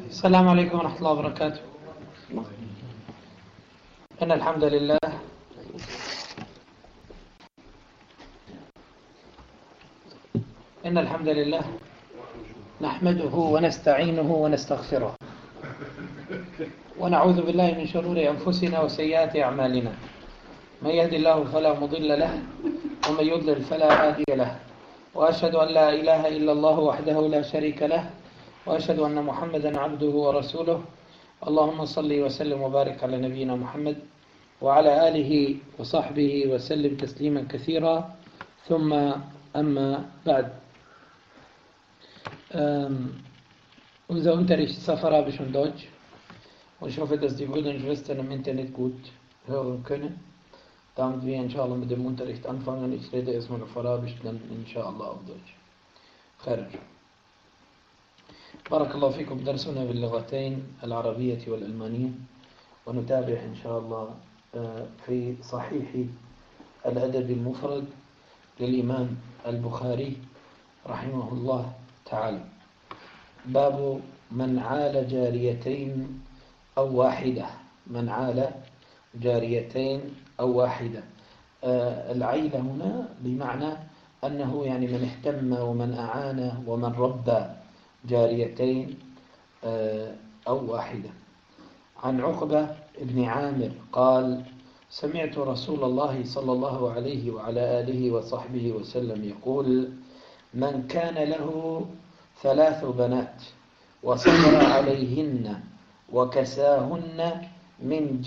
السلام عليكم ورحمة الله وبركاته. إن الحمد لله نحمده ونستعينه ونستغفره ونعوذ بالله من شرور أنفسنا وسيئات أعمالنا. من يهد الله فلا مضل له ومن يضلل فلا هادي له، وأشهد أن لا إله إلا الله وحده لا شريك له، وأشهد أن محمدا عبده ورسوله. اللهم صل وسلم وبارك على نبينا محمد وعلى آله وصحبه وسلم تسليما كثيرا. ثم أما بعد. Unser Unterrichtssafar habe ich on Deutsch und ich hoffe, dass die Brüder und Schwestern im Internet gut hören können. Damit wir inshallah mit dem Unterricht anfangen. Ich rede erstmal auf Arabisch, dann inshallah auf Deutsch. خير. بارك الله فيكم. درسنا باللغتين العربية والألمانية، ونتابع إن شاء الله في صحيح الأدب المفرد للإمام البخاري رحمه الله تعالى. باب من عال جاريتين أو واحدة. من عال جاريتين أو واحدة. العيلة هنا بمعنى أنه يعني من اهتم ومن أعان ومن ربى جاريتين أو واحدة. عن عقبة بن عامر قال: سمعت رسول الله صلى الله عليه وعلى آله وصحبه وسلم يقول: من كان له 3 بنات وصبر عليهن وكساهن من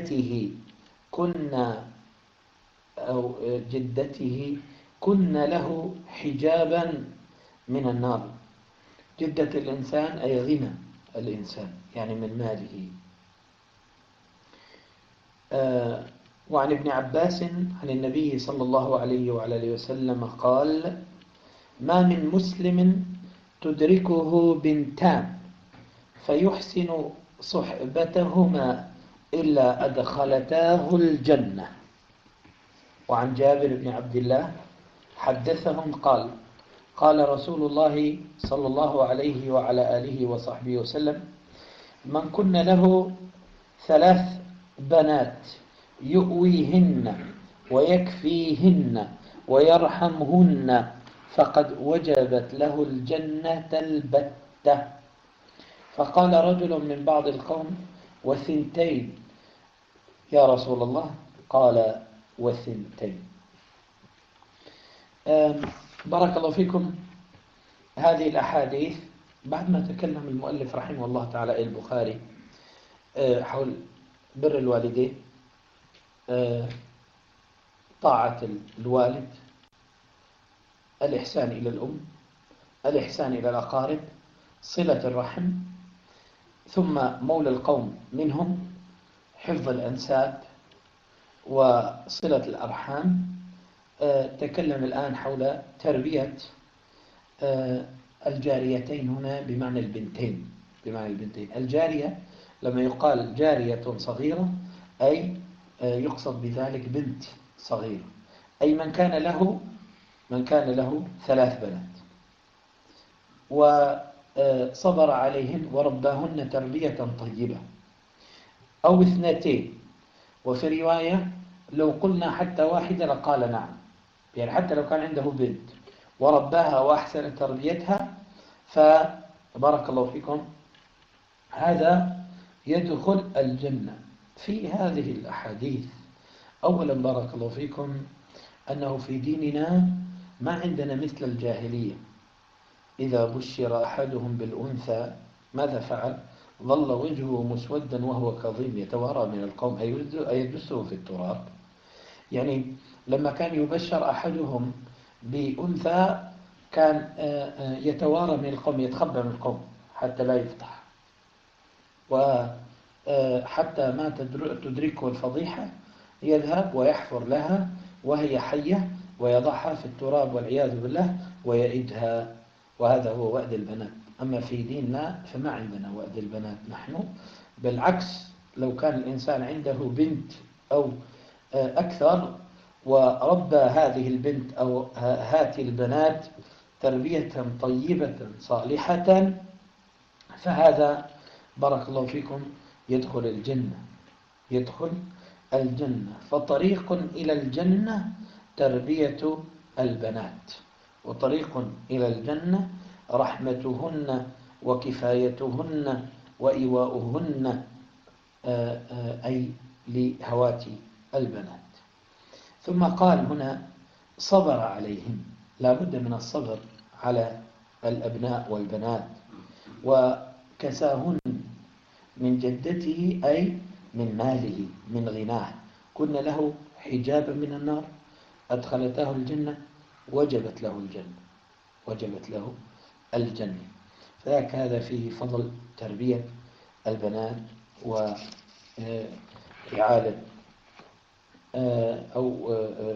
جدته كن له حجابا من النار. جدة الإنسان أي غنى الإنسان، يعني من ماله. وعن ابن عباس عن النبي صلى الله عليه وعلى آله وسلم قال: ما من مسلم تدركه بنتان فيحسن صحبتهما إلا أدخلتاه الجنة. وعن جابر بن عبد الله حدثهم قال: قال رسول الله صلى الله عليه وعلى آله وصحبه وسلم: من كن له 3 بنات يؤويهن ويكفيهن ويرحمهن فقد وجبت له الجنة البتة. فقال رجل من بعض القوم: وثنتين يا رسول الله؟ قال: وثنتين. بارك الله فيكم. هذه الأحاديث بعد ما تكلم المؤلف رحمه الله تعالى البخاري حول بر الوالدين، طاعة الوالد، الإحسان إلى الأم، الإحسان إلى الأقارب، صلة الرحم، ثم مولى القوم منهم، حفظ الأنساب وصلة الأرحام. تكلم الآن حول تربية الجاريتين هنا بمعنى البنتين. الجارية لما يقال جارية صغيرة أي يقصد بذلك بنت صغيرة، أي من كان له 3 بنات وصبر عليهن ورباهن تربية طيبة، أو 2. وفي رواية لو قلنا حتى واحدة لقال نعم، يعني حتى لو كان عنده بنت ورباها وأحسن تربيتها فبارك الله فيكم هذا يدخل الجنة. في هذه الأحاديث أولا بارك الله فيكم أنه في ديننا ما عندنا مثل الجاهلية. إذا بشر أحدهم بالأنثى ماذا فعل؟ ظل وجهه مسودا وهو كظيم يتوارى من القوم أيدسه في التراب. يعني لما كان يبشر أحدهم بأنثى كان يتوارى من القوم، يتخبى من القوم حتى لا يفتح، وحتى ما تدركه الفضيحة يذهب ويحفر لها وهي حية ويضعها في التراب والعياذ بالله ويئدها. وهذا هو وأد البنات. أما في ديننا فما عندنا وأد البنات نحن، بالعكس لو كان الإنسان عنده بنت أو أكثر وربى هذه البنت أو هاتي البنات تربية طيبة صالحة فهذا بارك الله فيكم يدخل الجنة، يدخل الجنة. فطريق إلى الجنة تربية البنات، وطريق إلى الجنة رحمتهن وكفايتهن وإيواؤهن، أي لهواتي البنات. ثم قال هنا صبر عليهم، لا بد من الصبر على الأبناء والبنات. وكساهن من جدته أي من ماله من غناه، كن له حجابا من النار، أدخلته الجنة، وجبت له الجنة، وجبت له الجنة. فذاك هذا فيه فضل تربية البنات وإعادة أو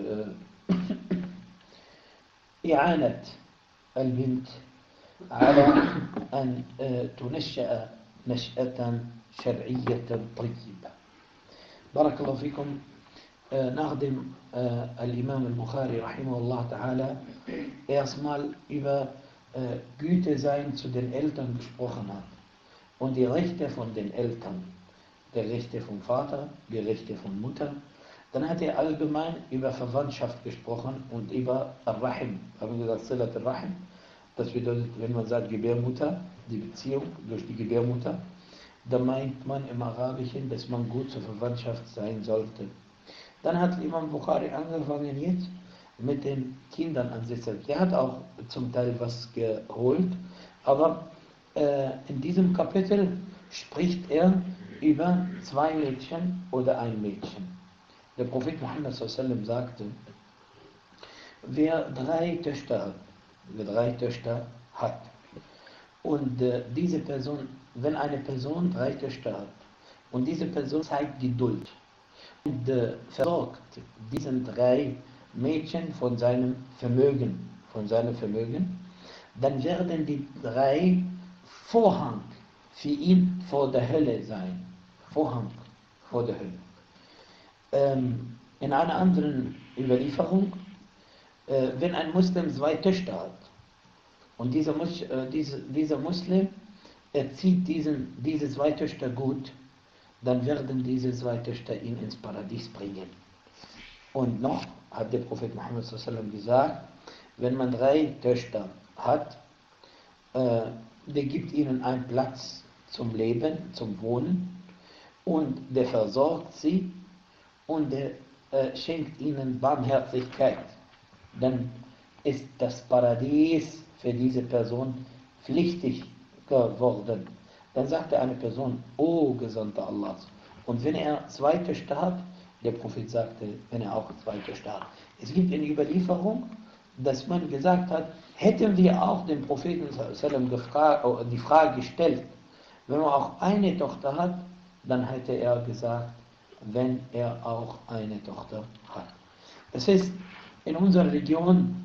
إعانة البنت على أن تنشأ نشأة شرعية طيبة. بارك الله فيكم. نخدم الإمام البخاري رحمه الله تعالى erstmal über Güte sein zu den Eltern gesprochen hat und die Rechte von den Eltern, die Rechte vom Vater, die Rechte von Mutter. Dann hat er allgemein über Verwandtschaft gesprochen und über Ar-Rahim, haben wir gesagt, Silat Ar-Rahim. Das bedeutet, wenn man sagt Gebärmutter, die Beziehung durch die Gebärmutter, dann meint man im Arabischen, dass man gut zur Verwandtschaft sein sollte. Dann hat Imam Bukhari angefangen jetzt mit den Kindern an sich selbst. Er hat auch zum Teil was geholt, aber in diesem Kapitel spricht er über 2 Mädchen oder ein Mädchen. Der Prophet Muhammad sallallahu sagte, wer 3 Töchter hat und diese Person, wenn eine Person 3 Töchter hat und diese Person zeigt Geduld und versorgt diesen 3 Mädchen von seinem Vermögen, dann werden die 3 Vorhang für ihn vor der Hölle sein. Vorhang vor der Hölle. In einer anderen Überlieferung, wenn ein Muslim 2 Töchter hat und dieser Muslim erzieht diese 2 Töchter gut, dann werden diese 2 Töchter ihn ins Paradies bringen. Und noch hat der Prophet Muhammad gesagt, wenn man 3 Töchter hat, der gibt ihnen einen Platz zum Leben, zum Wohnen, und der versorgt sie und der schenkt ihnen Barmherzigkeit. Dann ist das Paradies für diese Person pflichtig geworden. Dann sagte eine Person, O Gesandter Allahs. Und wenn er 2 Töchter hat, der Prophet sagte, wenn er auch 2 Töchter hat. Es gibt eine Überlieferung, dass man gesagt hat, hätten wir auch den Propheten die Frage gestellt, wenn man auch eine Tochter hat, dann hätte er gesagt, wenn er auch eine Tochter hat. Das heißt, in unserer Religion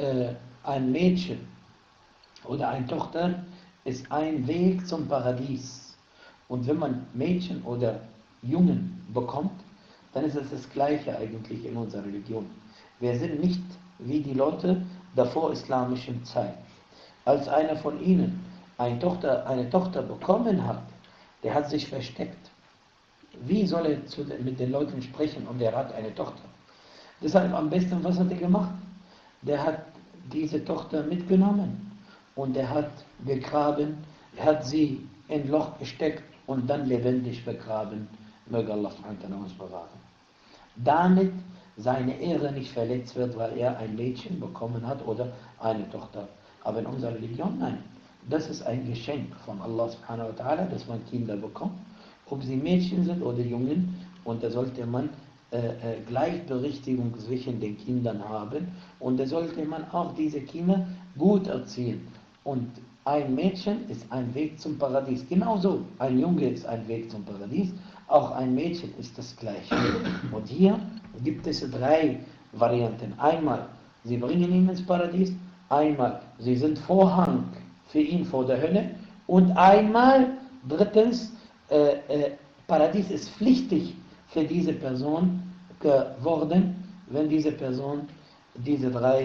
ein Mädchen oder eine Tochter ist ein Weg zum Paradies. Und wenn man Mädchen oder Jungen bekommt, dann ist es das Gleiche eigentlich in unserer Religion. Wir sind nicht wie die Leute der vorislamischen Zeit. Als einer von ihnen eine Tochter bekommen hat, der hat sich versteckt. Wie soll er mit den Leuten sprechen und er hat eine Tochter? Deshalb am besten, was hat er gemacht? Der hat diese Tochter mitgenommen und er hat begraben, er hat sie in ein Loch gesteckt und dann lebendig begraben. Möge Allah uns bewahren. Damit seine Ehre nicht verletzt wird, weil er ein Mädchen bekommen hat oder eine Tochter. Aber in unserer Religion, nein. Das ist ein Geschenk von Allah subhanahu wa ta'ala, dass man Kinder bekommt, ob sie Mädchen sind oder Jungen, und da sollte man Gleichberechtigung zwischen den Kindern haben und da sollte man auch diese Kinder gut erziehen. Und ein Mädchen ist ein Weg zum Paradies. Genauso, ein Junge ist ein Weg zum Paradies, auch ein Mädchen ist das Gleiche. Und hier gibt es 3 Varianten. Einmal, sie bringen ihn ins Paradies, einmal, sie sind Vorhang für ihn vor der Hölle, und einmal, drittens, Paradies ist pflichtig für diese Person geworden, wenn diese Person diese 3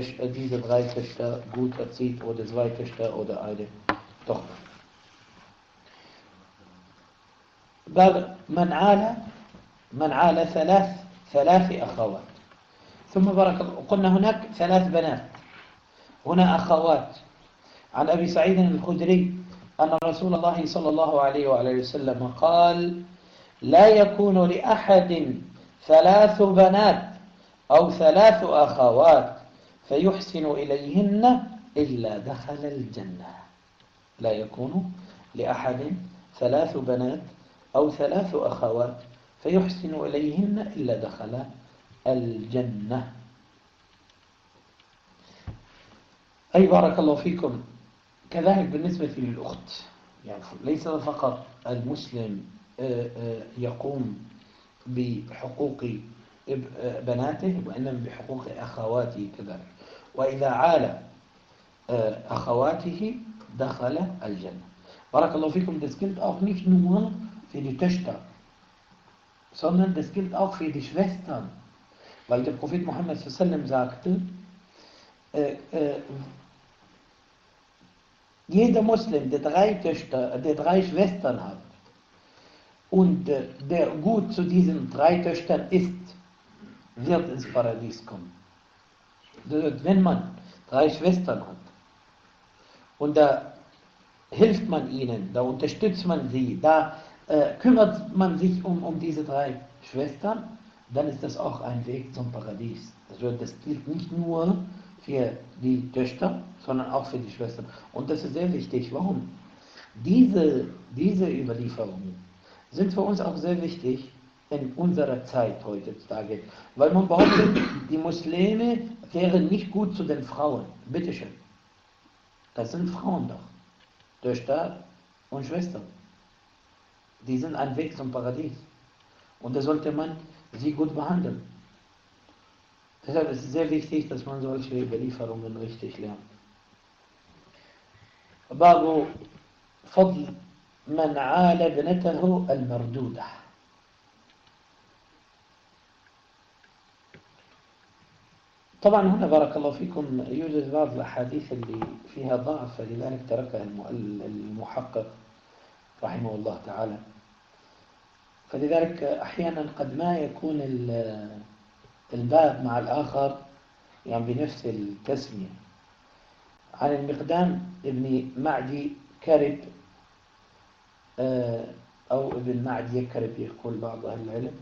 Töchter gut erzieht oder 2 Töchter oder eine Tochter. قال من عال ثلاث أخوات. ثم بارك الله، قلنا هناك 3 بنات، هنا أخوات. عن أبي سعيد الخدري أن رسول الله صلى الله عليه وآله وسلم قال: لا يكون لأحد 3 بنات أو 3 أخوات فيحسن إليهن إلا دخل الجنة. لا يكون لأحد 3 بنات أو 3 أخوات فيحسن إليهن إلا دخل الجنة. أي بارك الله فيكم. كذلك بالنسبة للأخت، يعني ليس فقط المسلم يقوم بحقوق بناته، وإنما بحقوق أخواته كذلك. وإذا عال أخواته دخل الجنة. بارك الله فيكم. Das gilt auch nicht nur für die Töchter, sondern das gilt auch für die Schwestern. Weil der Prophet Muhammad sallam sagte, jeder Muslim, der 3 Töchter, der 3 Schwestern hat und der gut zu diesen 3 Töchtern ist, wird ins Paradies kommen. Wenn man 3 Schwestern hat und da hilft man ihnen, da unterstützt man sie, da kümmert man sich um diese 3 Schwestern, dann ist das auch ein Weg zum Paradies. Also das gilt nicht nur für die Töchter, sondern auch für die Schwestern. Und das ist sehr wichtig. Warum? Diese Überlieferungen sind für uns auch sehr wichtig in unserer Zeit heutzutage. Weil man behauptet, die Muslime wären nicht gut zu den Frauen. Bitteschön. Das sind Frauen doch. Töchter und Schwestern. Die sind ein Weg zum Paradies. Und da sollte man sie gut behandeln. Deshalb ist es sehr wichtig, dass man solche Überlieferungen richtig lernt. باب فضل من عال ابنته المردودة. طبعا هنا بارك الله فيكم يوجد بعض الأحاديث اللي فيها ضعف، فلذلك تركها المحقق رحمه الله تعالى. فلذلك أحيانا قد ما يكون الباب مع الآخر يعني بنفس التسمية. عن المقدام ابن معدي كرب أو ابن معدي يكرب يقول بعض أهل العلم،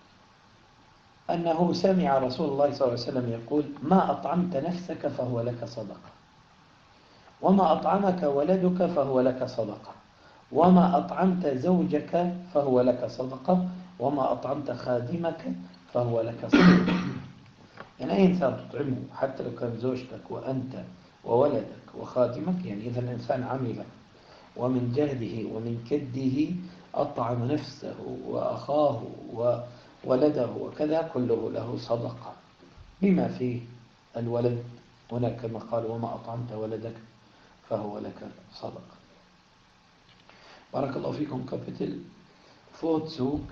أنه سمع رسول الله صلى الله عليه وسلم يقول: ما أطعمت نفسك فهو لك صدقة، وما أطعمك ولدك فهو لك صدقة، وما أطعمت زوجك فهو لك صدقة، وما أطعمت خادمك فهو لك صدقة. يعني أي إنسان تطعمه حتى لو كان زوجتك وأنت وولدك وخادمك، يعني إذا الإنسان عمل ومن جهده ومن كده أطعم نفسه وأخاه وولده وكذا، كله له صدقة بما فيه الولد. هناك كما قال: وما أطعمت ولدك فهو لك صدقة. بارك الله فيكم. Kapitel Vorzug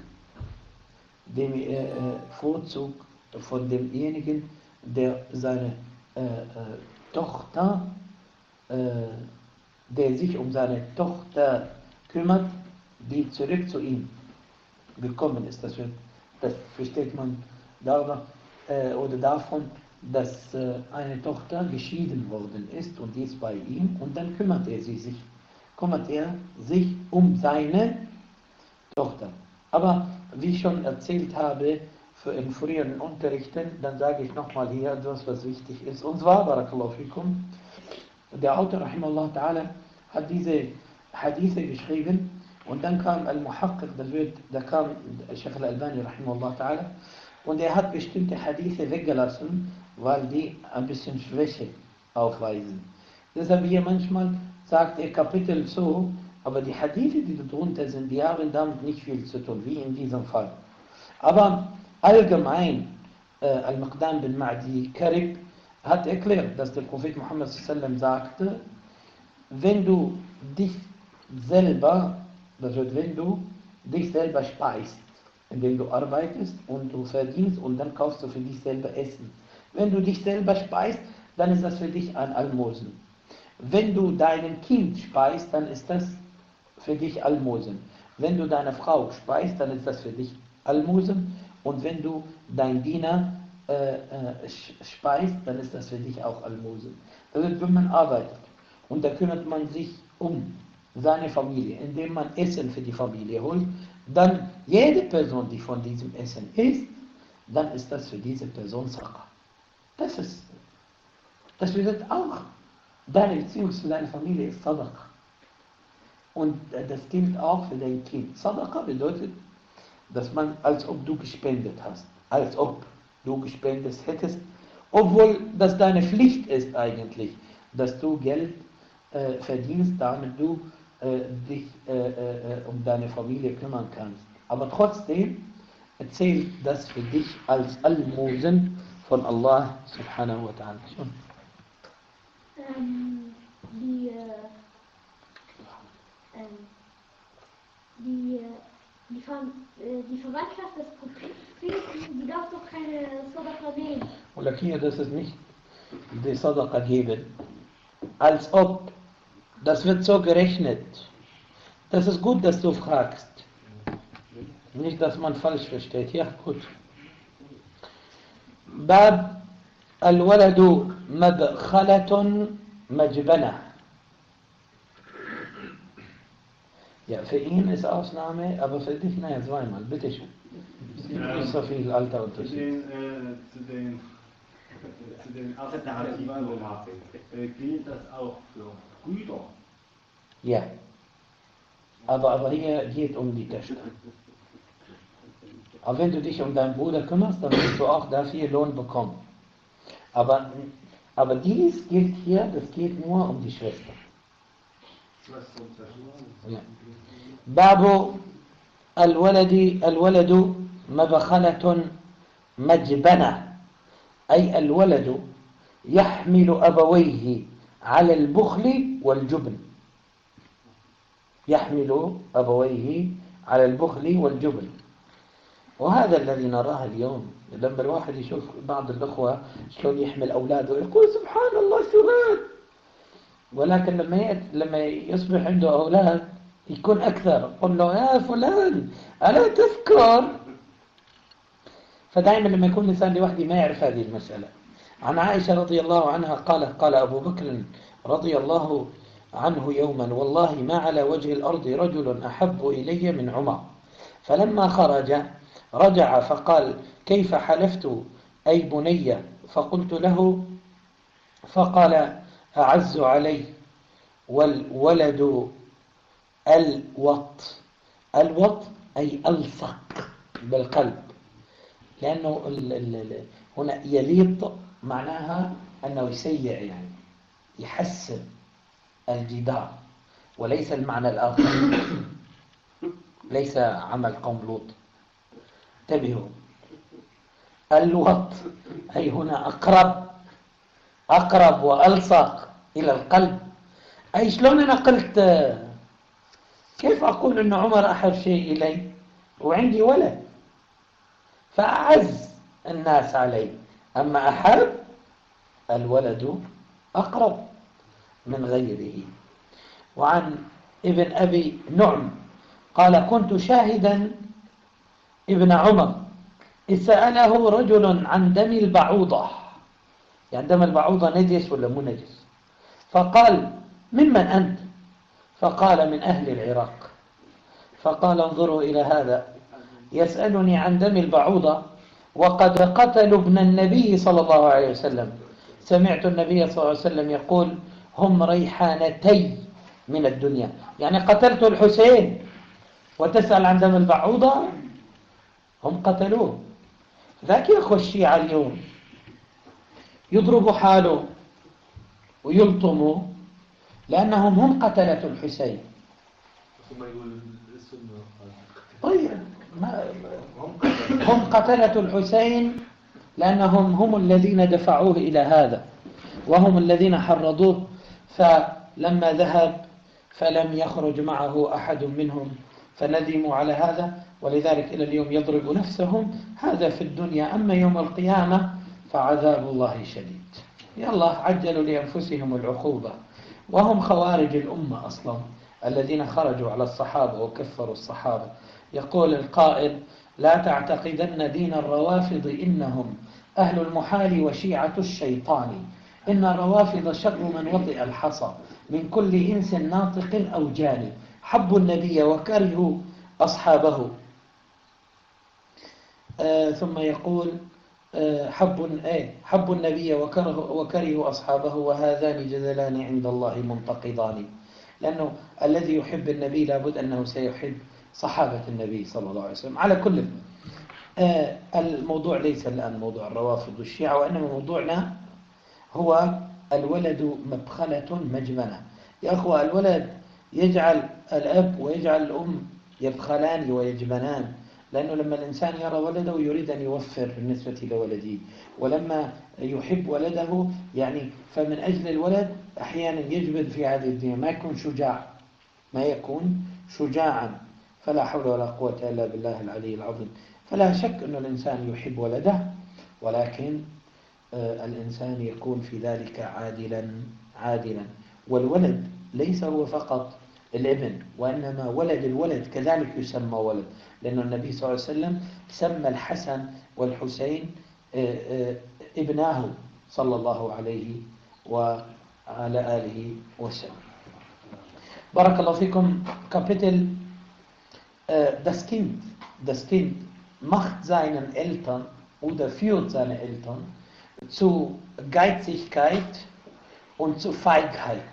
von demjenigen, der seine Tochter, der sich um seine Tochter kümmert, die zurück zu ihm gekommen ist. Das versteht man darüber, oder davon, dass eine Tochter geschieden worden ist und die ist bei ihm, und dann kümmert er sich um seine Tochter. Aber wie ich schon erzählt habe in früheren Unterrichten, dann sage ich nochmal hier etwas, was wichtig ist. Und zwar, barakallahu fikum, der Autor rahimahullah ta'ala hat diese Hadithe geschrieben, und dann kam Al-Muhaqqiq, da kam Sheikh Al-Albani rahimahullah ta'ala, und er hat bestimmte Hadithe weggelassen, weil die ein bisschen Schwäche aufweisen. Deshalb hier manchmal sagt er Kapitel so, aber die Hadithe, die darunter sind, die haben damit nicht viel zu tun, wie in diesem Fall. Aber allgemein, Al-Miqdam bin Ma'di Karib hat erklärt, dass der Prophet Muhammad sallam sagte, wenn du dich selber speist, indem du arbeitest und du verdienst und dann kaufst du für dich selber Essen. Wenn du dich selber speist, dann ist das für dich ein Almosen. Wenn du deinem Kind speist, dann ist das für dich Almosen. Wenn du deine Frau speist, dann ist das für dich Almosen. Und wenn du dein Diener speist, dann ist das für dich auch Almosen. Das ist, wenn man arbeitet und da kümmert man sich um seine Familie, indem man Essen für die Familie holt, dann jede Person, die von diesem Essen isst, dann ist das für diese Person Sadaqa. Das bedeutet auch, deine Beziehung zu deiner Familie ist Sadaqa. Und das gilt auch für dein Kind. Sadaqa bedeutet, dass man, als ob du gespendet hast, als ob du gespendet hättest, obwohl das deine Pflicht ist eigentlich, dass du Geld verdienst, damit du dich um deine Familie kümmern kannst. Aber trotzdem zählt das für dich als Almosen von Allah subhanahu wa ta'ala. Die Verwandtschaft des Propheten, die darf doch keine Sadaqa nehmen. Oder hier, das ist nicht die Sadaqa geben. Als ob, das wird so gerechnet. Das ist gut, dass du fragst. Nicht, dass man falsch versteht. Ja, gut. Bab al-waladu madkhalatun majbanah. Ja, für ihn ist Ausnahme, aber für dich, naja, zweimal. Bitte schön. Es gibt nicht so viel Alterunterschied. Zu den Alternativen gilt das auch für Brüder? Ja. Aber hier geht um die Töchter. Aber wenn du dich um deinen Bruder kümmerst, dann wirst du auch dafür Lohn bekommen. Aber dies gilt hier, das geht nur um die Schwester. Ja. Babu الولد مبخلة مجبنة أي الولد يحمل أبويه على البخل والجبن. يحمل أبويه على البخل والجبن. وهذا الذي نراه اليوم. لما الواحد يشوف بعض الأخوة شلون يحمل أولاده يقول سبحان الله شو هذا. ولكن لما يصبح عنده أولاد يكون أكثر. قل له يا فلان ألا تذكر. فدائما لما يكون الإنسان لوحده ما يعرف هذه المسألة. عن عائشة رضي الله عنها قال أبو بكر رضي الله عنه يوما والله ما على وجه الأرض رجل أحب إلي من عمر. فلما خرج رجع فقال كيف حلفت أي بني. فقلت له فقال أعز علي والولد الوط أي ألصق بالقلب. لأنه هنا يليط معناها أنه يسيع يعني يحسن الجدار وليس المعنى الآخر. ليس عمل قوم لوط. انتبهوا. الوط أي هنا أقرب وألصق إلى القلب. أي شلون أنا قلت كيف أقول أن عمر أحب شيء إلي وعندي ولد فأعز الناس علي. أما أحب الولد أقرب من غيره. وعن ابن أبي نعم قال كنت شاهدا ابن عمر إذ سأله رجل عن دم البعوضة. يعني دم البعوضة نجس ولا مو نجس. فقال ممن أنت. فقال من أهل العراق. فقال انظروا إلى هذا يسألني عن دم البعوضة وقد قتلوا ابن النبي صلى الله عليه وسلم. سمعت النبي صلى الله عليه وسلم يقول هم ريحانتي من الدنيا. يعني قتلت الحسين وتسأل عن دم البعوضة. هم قتلوه. ذاك يا أخو الشيعة اليوم يضربوا حاله ويلطموا لأنهم هم قتلة الحسين. طيب هم قتلة الحسين لأنهم هم الذين دفعوه إلى هذا وهم الذين حرضوه. فلما ذهب فلم يخرج معه أحد منهم فندموا على هذا. ولذلك إلى اليوم يضرب نفسهم. هذا في الدنيا. أما يوم القيامة فعذاب الله شديد. يلا عجلوا لأنفسهم العقوبة. وهم خوارج الأمة أصلا. الذين خرجوا على الصحابة وكفروا الصحابة. يقول القائل: لا تعتقدن دين الروافض إنهم أهل المحال وشيعة الشيطان، إن الروافض شر من وطئ الحصى من كل إنس ناطق أو جاني، حبوا النبي وكرهوا أصحابه. ثم يقول حبوا النبي وكرهوا أصحابه، وهذان جدلان عند الله منتقضان. لأنه الذي يحب النبي لابد أنه سيحب صحابة النبي صلى الله عليه وسلم. على كل الموضوع ليس الآن موضوع الروافض والشيعة، وإنما موضوعنا هو الولد مبخلة مجمنة. يا أخوة، الولد يجعل الأب ويجعل الأم يبخلان ويجبنان، لأنه لما الإنسان يرى ولده يريد أن يوفر بالنسبة لولده، ولما يحب ولده يعني فمن أجل الولد أحيانا يجبن في هذه الدنيا، ما يكون شجاع، ما يكون شجاعا. فلا حول ولا قوة إلا بالله العلي العظيم. فلا شك أن الإنسان يحب ولده، ولكن الإنسان يكون في ذلك عادلا. والولد ليس هو فقط الابن، وإنما ولد الولد كذلك يسمى ولد، لأن النبي صلى الله عليه وسلم سمى الحسن والحسين ابناه صلى الله عليه وعلى آله وسلم. بارك الله فيكم. Kapitel das Kind macht seinen Eltern oder führt seine Eltern zu Geizigkeit und zu Feigheit.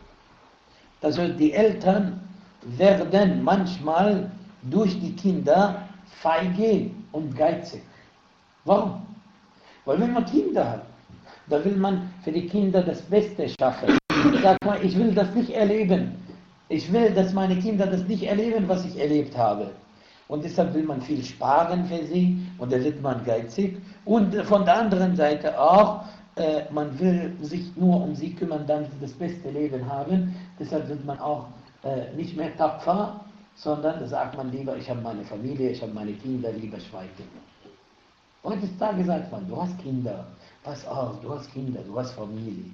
Also die Eltern werden manchmal durch die Kinder feige und geizig. Warum? Weil wenn man Kinder hat, da will man für die Kinder das Beste schaffen. Sagt man, ich will das nicht erleben. Ich will, dass meine Kinder das nicht erleben, was ich erlebt habe. Und deshalb will man viel sparen für sie und da wird man geizig. Und von der anderen Seite auch, man will sich nur um sie kümmern, damit sie das beste Leben haben. Deshalb wird man auch nicht mehr tapfer, sondern da sagt man lieber, ich habe meine Familie, ich habe meine Kinder, lieber schweigen. Heutzutage sagt man, du hast Kinder, pass auf, du hast Kinder, du hast Familie.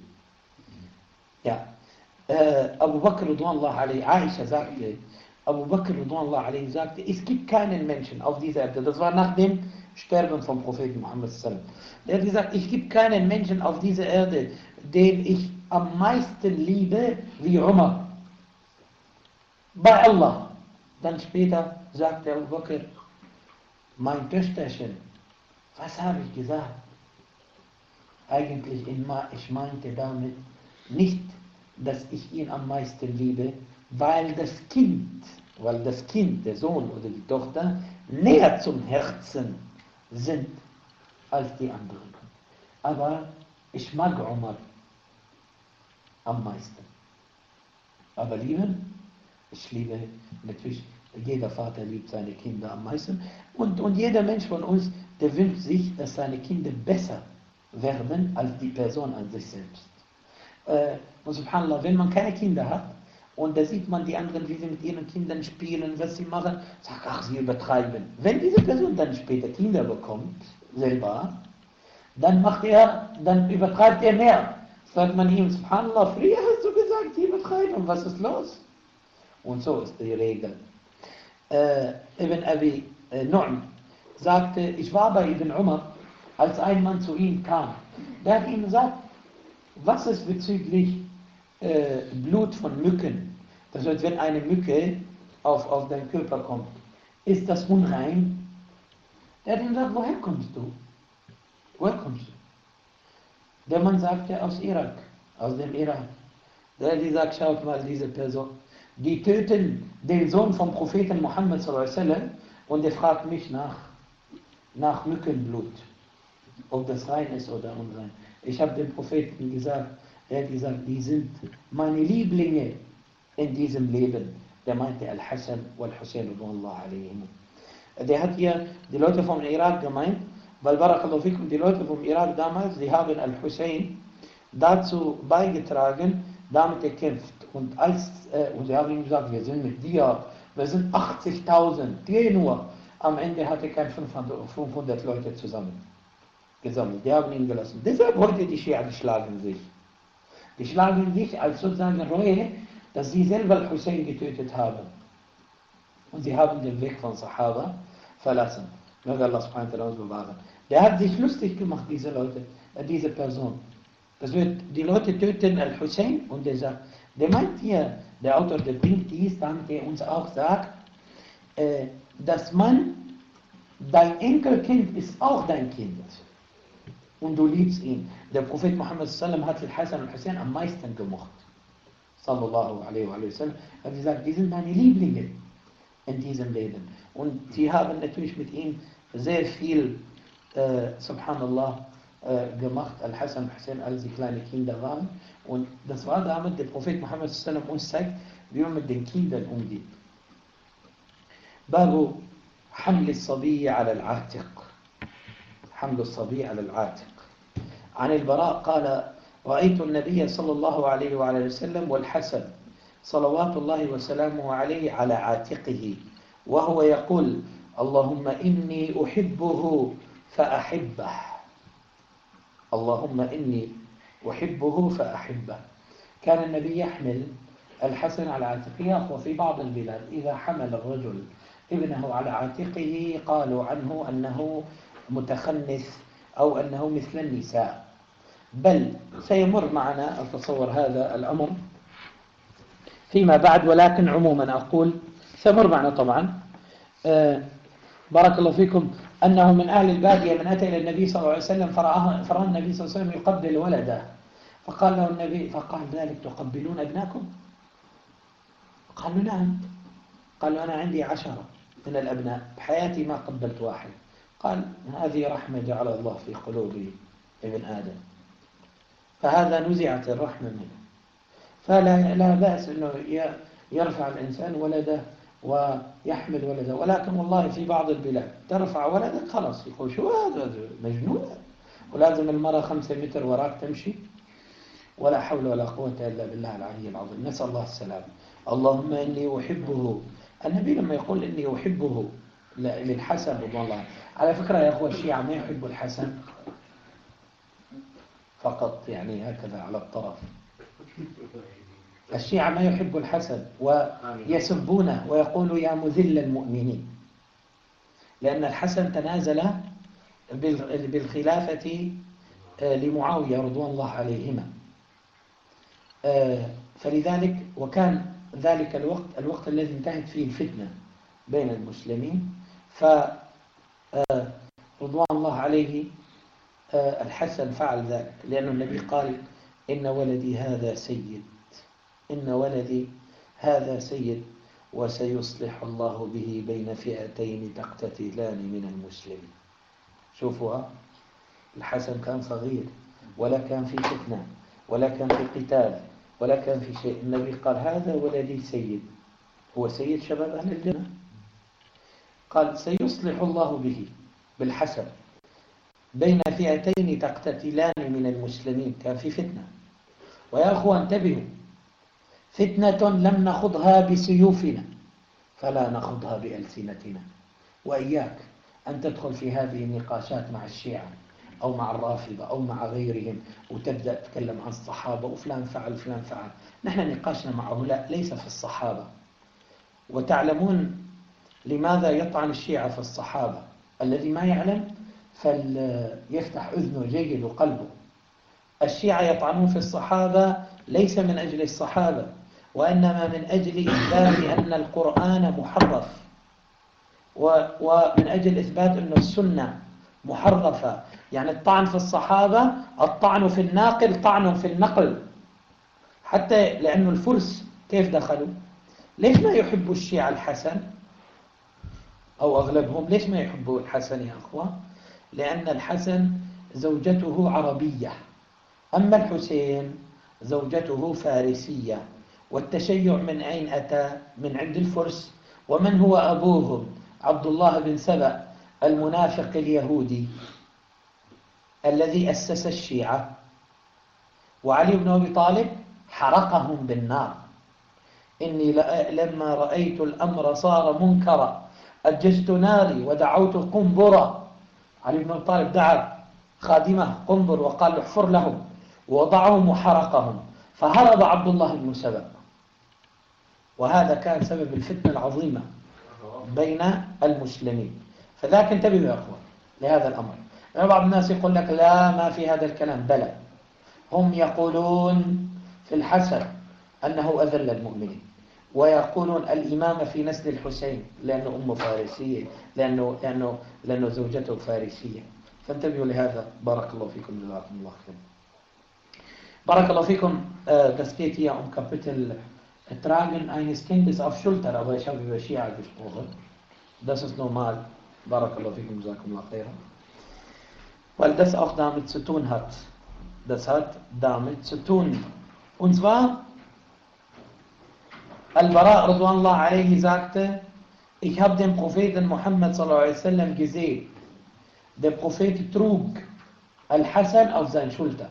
Ja, Abu Bakr radhiyallahu alayhi, Aisha sagte, Abu Bakr radhiyallahu alayhi sagte, es gibt keinen Menschen auf dieser Erde, das war nach dem Sterben vom Propheten Muhammad sallallahu alaihi wasallam. Er hat gesagt, es gibt keinen Menschen auf dieser Erde, den ich am meisten liebe wie Umar. Bei Allah. Dann später sagte Abu Bakr, mein Töchterchen, was habe ich gesagt? Eigentlich, ich meinte damit nicht, dass ich ihn am meisten liebe, weil das Kind, der Sohn oder die Tochter, näher zum Herzen sind als die anderen. Aber ich mag Umar am meisten. Aber lieben, ich liebe natürlich, jeder Vater liebt seine Kinder am meisten. Und jeder Mensch von uns, der wünscht sich, dass seine Kinder besser werden als die Person an sich selbst. Und subhanallah, wenn man keine Kinder hat und da sieht man die anderen, wie sie mit ihren Kindern spielen, was sie machen, sagt, ach, sie übertreiben. Wenn diese Person dann später Kinder bekommt, selber, dann übertreibt er mehr. Sagt man ihm, subhanallah, früher hast du gesagt, sie übertreiben, was ist los? Und so ist die Regel. Ibn Abi Nu'm sagte, ich war bei Ibn Umar, als ein Mann zu ihm kam. Der hat ihm gesagt, was ist bezüglich Blut von Mücken? Das heißt, wenn eine Mücke auf deinen Körper kommt, ist das unrein? Der hat ihm gesagt, woher kommst du? Woher kommst du? Der Mann sagte, aus Irak, aus dem Iran. Der hat gesagt, schaut mal, diese Person, die töten den Sohn vom Propheten Muhammad sallallahu alaihi wasallam und der fragt mich nach Mückenblut, ob das rein ist oder unrein. Ich habe dem Propheten gesagt, er hat gesagt, die sind meine Lieblinge in diesem Leben. Der meinte Al-Hassan wal-Hussein radhiyallahu alayhim. Der hat hier die Leute vom Irak gemeint, weil barakallahu fikum, die Leute vom Irak damals, die haben Al-Hussein dazu beigetragen, damit er kämpft. Und sie haben ihm gesagt, wir sind mit dir, wir sind 80.000, geh nur. Am Ende hat er keine 500 Leute zusammen gesammelt. Die haben ihn gelassen. Deshalb heute die Schia, die schlagen sich. Die schlagen sich als sozusagen Reue dass sie selber Hussein getötet haben. Und sie haben den Weg von Sahaba verlassen. Möge Allah subhanahu wa ta'ala uns bewahren. Der hat sich lustig gemacht, diese Leute, diese Person. Das wird, die Leute töten Al-Hussein und der sagt, der meint hier, der Autor, der bringt dies, damit er uns auch sagt, dass dein Enkelkind ist auch dein Kind. Und du liebst ihn. Der Prophet Muhammad sallam hat Al-Hassan und Hussein am meisten gemocht. Sallallahu alaihi wa sallam. Er hat gesagt, die sind meine Lieblinge in diesem Leben. Und sie haben natürlich mit ihm sehr viel, subhanallah, gemacht, Al-Hassan und Hussein, als sie kleine Kinder waren. Und das war damit, der Prophet Muhammad sallam uns zeigt, wie man mit den Kindern umgeht. باب حمل الصبي على العاتق. حمل الصبي على العاتق. عن البراء قال: رأيت النبي صلى الله عليه وعلى وسلم والحسن صلوات الله وسلامه عليه على عاتقه وهو يقول: اللهم إني أحبه فأحبه. اللهم إني أحبه فأحبه. كان النبي يحمل الحسن على عاتقه. وفي بعض البلاد إذا حمل الرجل ابنه على عاتقه قالوا عنه أنه متخنث أو أنه مثل النساء. بل سيمر معنا أتصور هذا الأمر فيما بعد، ولكن عموما أقول سيمر معنا طبعا. بارك الله فيكم. أنه من أهل البادية من أتى إلى النبي صلى الله عليه وسلم فرأى النبي صلى الله عليه وسلم يقبل ولده، فقال له النبي: فقال ذلك تقبلون أبناكم؟ قالوا: نعم. قالوا: أنا عندي 10 من الأبناء، بحياتي ما قبلت واحد. قال: هذه رحمة جعل الله في قلوب ابن آدم، فهذا نزعت الرحمة منه. فلا بأس أنه يرفع الإنسان ولده ويحمل ولده، ولكن والله في بعض البلاد ترفع ولدك خلاص يقول: شو هذا مجنون، ولازم المرأة 5 متر وراك تمشي. ولا حول ولا قوة إلا بالله العلي العظيم. نسأل الله السلام. اللهم إني أحبه. النبي لما يقول إني أحبه للحسن رضوان الله. على فكرة يا أخوة، الشيعة ما يحبوا الحسن فقط، يعني هكذا على الطرف. الشيعة ما يحبوا الحسن ويسبونه ويقولوا: يا مذل المؤمنين، لأن الحسن تنازل بالخلافة لمعاوية رضوان الله عليهما. فلذلك وكان ذلك الوقت الذي انتهت فيه الفتنة بين المسلمين، فرضوان الله عليه الحسن فعل ذلك، لأن النبي قال: إن ولدي هذا سيد، إن ولدي هذا سيد، وسيصلح الله به بين فئتين تقتتلان من المسلمين. شوفوا، الحسن كان صغير، ولا كان في فتنة، ولا كان في قتال، ولا كان في شيء. النبي قال: هذا ولدي سيد، هو سيد شباب أهل الجنة. قال: سيصلح الله به، بالحسن، بين فئتين تقتتلان من المسلمين. كان في فتنة. ويا أخوة انتبهوا، فتنة لم نخضها بسيوفنا فلا نخضها بألسنتنا. وإياك أن تدخل في هذه النقاشات مع الشيعة أو مع الرافضة أو مع غيرهم وتبدأ تتكلم عن الصحابة وفلان فعل فلان فعل. نحن نقاشنا مع هؤلاء ليس في الصحابة. وتعلمون لماذا يطعن الشيعة في الصحابة؟ الذي ما يعلم فليفتح أذنه جيد وقلبه. الشيعة يطعنون في الصحابة ليس من أجل الصحابة، وإنما من أجل إثبات أن القرآن محرف، ومن أجل إثبات أن السنة محرفة. يعني الطعن في الصحابة الطعن في الناقل طعن في النقل. حتى لأن الفرس كيف دخلوا؟ ليش ما يحبوا الشيعة الحسن؟ أو أغلبهم ليش ما يحبوا الحسن يا أخوة؟ لأن الحسن زوجته عربية، أما الحسين زوجته فارسية. والتشيع من أين أتى؟ من عند الفرس. ومن هو أبوهم؟ عبد الله بن سبأ المنافق اليهودي الذي أسس الشيعة. وعلي بن أبي طالب حرقهم بالنار. إني لما رأيت الأمر صار منكرا أججت ناري ودعوت قنبرا. علي بن أبي طالب دعا خادمه قنبر وقال: احفر لهم، ووضعهم وحرقهم. فهرب عبد الله بن سبأ وهذا كان سبب الفتنة العظيمة بين المسلمين. فذاك انتبهوا يا أخوان لهذا الأمر. بعض الناس يقول لك لا ما في هذا الكلام. بلى، هم يقولون في الحسن أنه أذل المؤمنين، ويقولون الإمامة في نسل الحسين لأنه أمه فارسية، لأنه زوجته فارسية. فانتبهوا لهذا. بارك الله فيكم، جزاكم الله خير. بارك الله فيكم. Das geht hier um Kapitel Tragen eines Kindes auf Schulter, aber ich habe über Schia gesprochen. Das ist normal. بارك الله فيكم، جزاكم الله خيرا. Weil das auch damit zu tun hat. Das hat damit zu tun. Und zwar, Al-Bara radwanullah alayhi sagte, ich habe den Propheten Muhammad sallallahu alaihi wasallam gesehen. Der Prophet trug Al-Hassan auf seine Schulter.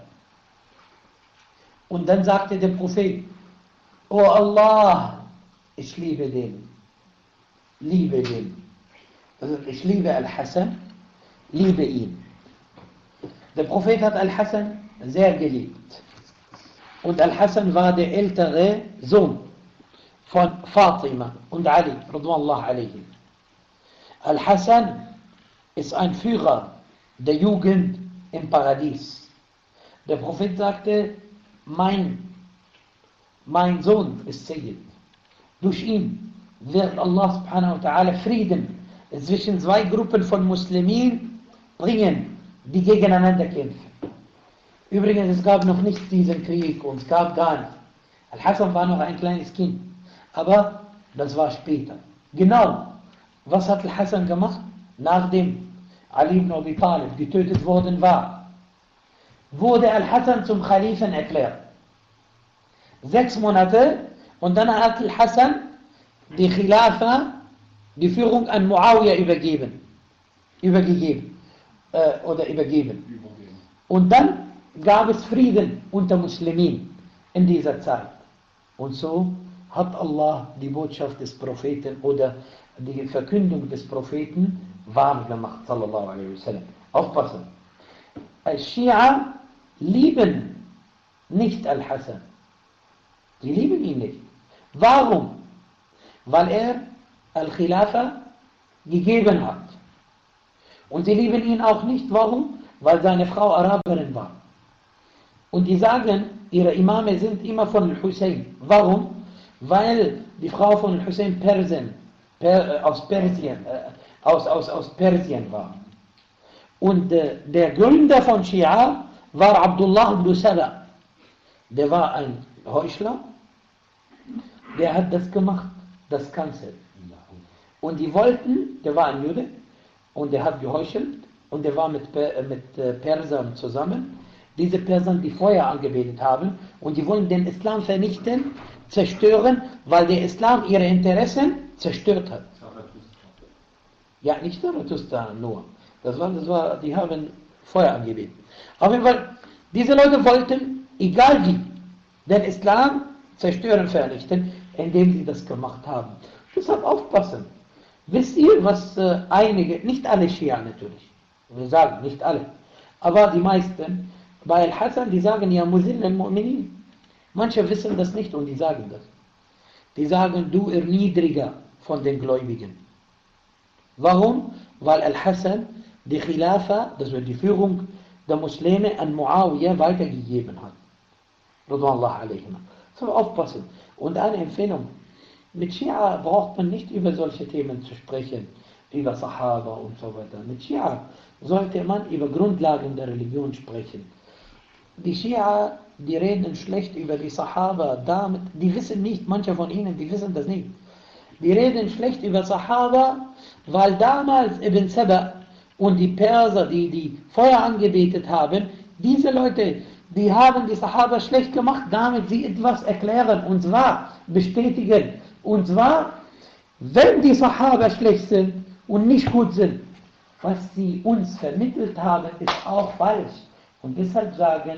Und dann sagte der Prophet, oh Allah, ich liebe den. Liebe den. Also ich liebe Al-Hassan, liebe ihn. Der Prophet hat Al-Hassan sehr geliebt. Und Al-Hassan war der ältere Sohn von Fatima und Ali, radwanullah alayhi. Al-Hassan ist ein Führer der Jugend im Paradies. Der Prophet sagte, mein Sohn ist Sayyid. Durch ihn wird Allah subhanahu wa ta'ala Frieden zwischen zwei Gruppen von Muslimen bringen, die gegeneinander kämpfen. Übrigens, es gab noch nicht diesen Krieg und es gab gar nicht. Al-Hassan war noch ein kleines Kind, aber das war später. Genau, was hat Al-Hassan gemacht? Nachdem Ali ibn Abi Talib getötet worden war, wurde Al-Hassan zum Khalifen erklärt. 6 Monate und dann hat Al-Hassan die Khilafa, die Führung an Muawiyah übergeben. Und dann gab es Frieden unter Muslimen in dieser Zeit. Und so hat Allah die Botschaft des Propheten oder die Verkündung des Propheten wahr gemacht, sallallahu alaihi wasallam. Aufpassen. Al-Shia lieben nicht Al-Hassan. Sie lieben ihn nicht. Warum? Weil er Al-Khilafa gegeben hat. Und sie lieben ihn auch nicht. Warum? Weil seine Frau Araberin war. Und die sagen, ihre Imame sind immer von Al-Hussein. Warum? Weil die Frau von Al-Hussein aus Persien war. Und der Gründer von Schia war Abdullah ibn Saba. Der war ein Heuchler. Der hat das gemacht, das Ganze. Und die wollten, der war ein Jude, und der hat geheuchelt, und der war mit Persern zusammen. Diese Persern, die Feuer angebetet haben, und die wollen den Islam vernichten, zerstören, weil der Islam ihre Interessen zerstört hat. Ja, nicht Zarathustra nur. Das war, die haben Feuer angebetet. Auf jeden Fall, diese Leute wollten, egal wie, den Islam zerstören, vernichten, indem sie das gemacht haben. Deshalb aufpassen. Wisst ihr, was einige, nicht alle Schia natürlich, wir sagen nicht alle, aber die meisten, bei Al-Hassan, die sagen ja Musil al-Mu'minin. Manche wissen das nicht und die sagen das. Die sagen, du Erniedriger von den Gläubigen. Warum? Weil Al-Hassan die Khilafa, das wird die Führung der Muslime, an Muawiyah weitergegeben hat. Radwanullah alayhim. So aufpassen. Und eine Empfehlung. Mit Schia braucht man nicht über solche Themen zu sprechen, über Sahaba und so weiter. Mit Schia sollte man über Grundlagen der Religion sprechen. Die Schia, die reden schlecht über die Sahaba, damit, die wissen nicht, manche von ihnen, die wissen das nicht. Die reden schlecht über Sahaba, weil damals Ibn Saba und die Perser, die Feuer angebetet haben, diese Leute, die haben die Sahaba schlecht gemacht, damit sie etwas erklären, und zwar bestätigen. Und zwar, wenn die Sahaba schlecht sind und nicht gut sind, was sie uns vermittelt haben, ist auch falsch. Und deshalb sagen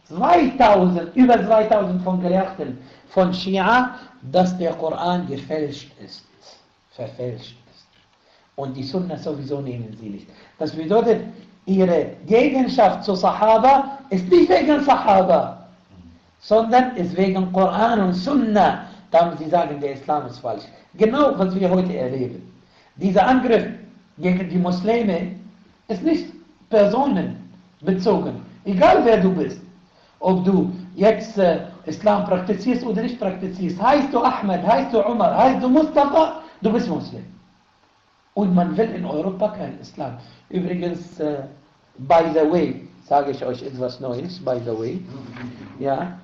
über 2000 von Gelehrten von Schia, dass der Koran gefälscht ist, verfälscht ist. Und die Sunna sowieso nehmen sie nicht. Das bedeutet, ihre Gegenschaft zu Sahaba ist nicht wegen Sahaba, sondern ist wegen Koran und Sunna, damit sie sagen, der Islam ist falsch. Genau, was wir heute erleben. Dieser Angriff gegen die Muslime ist nicht personenbezogen. Egal wer du bist. Ob du jetzt Islam praktizierst oder nicht praktizierst. Heißt du Ahmed, heißt du Umar, heißt du Mustafa, du bist Muslim. Und man will in Europa keinen Islam. Übrigens, by the way, sage ich euch etwas Neues, by the way. Ja.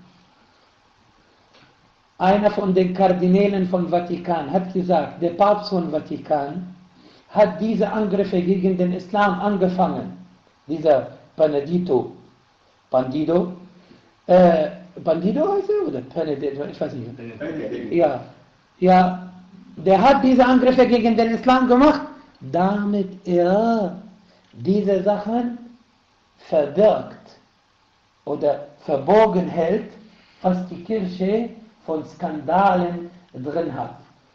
Einer von den Kardinälen von Vatikan hat gesagt, der Papst von Vatikan hat diese Angriffe gegen den Islam angefangen. Dieser Bandido, Bandido heißt er oder Benedetto, ich weiß nicht. Ja, der hat diese Angriffe gegen den Islam gemacht, damit er diese Sachen verbirgt oder verborgen hält, was die Kirche von Skandalen drin hat.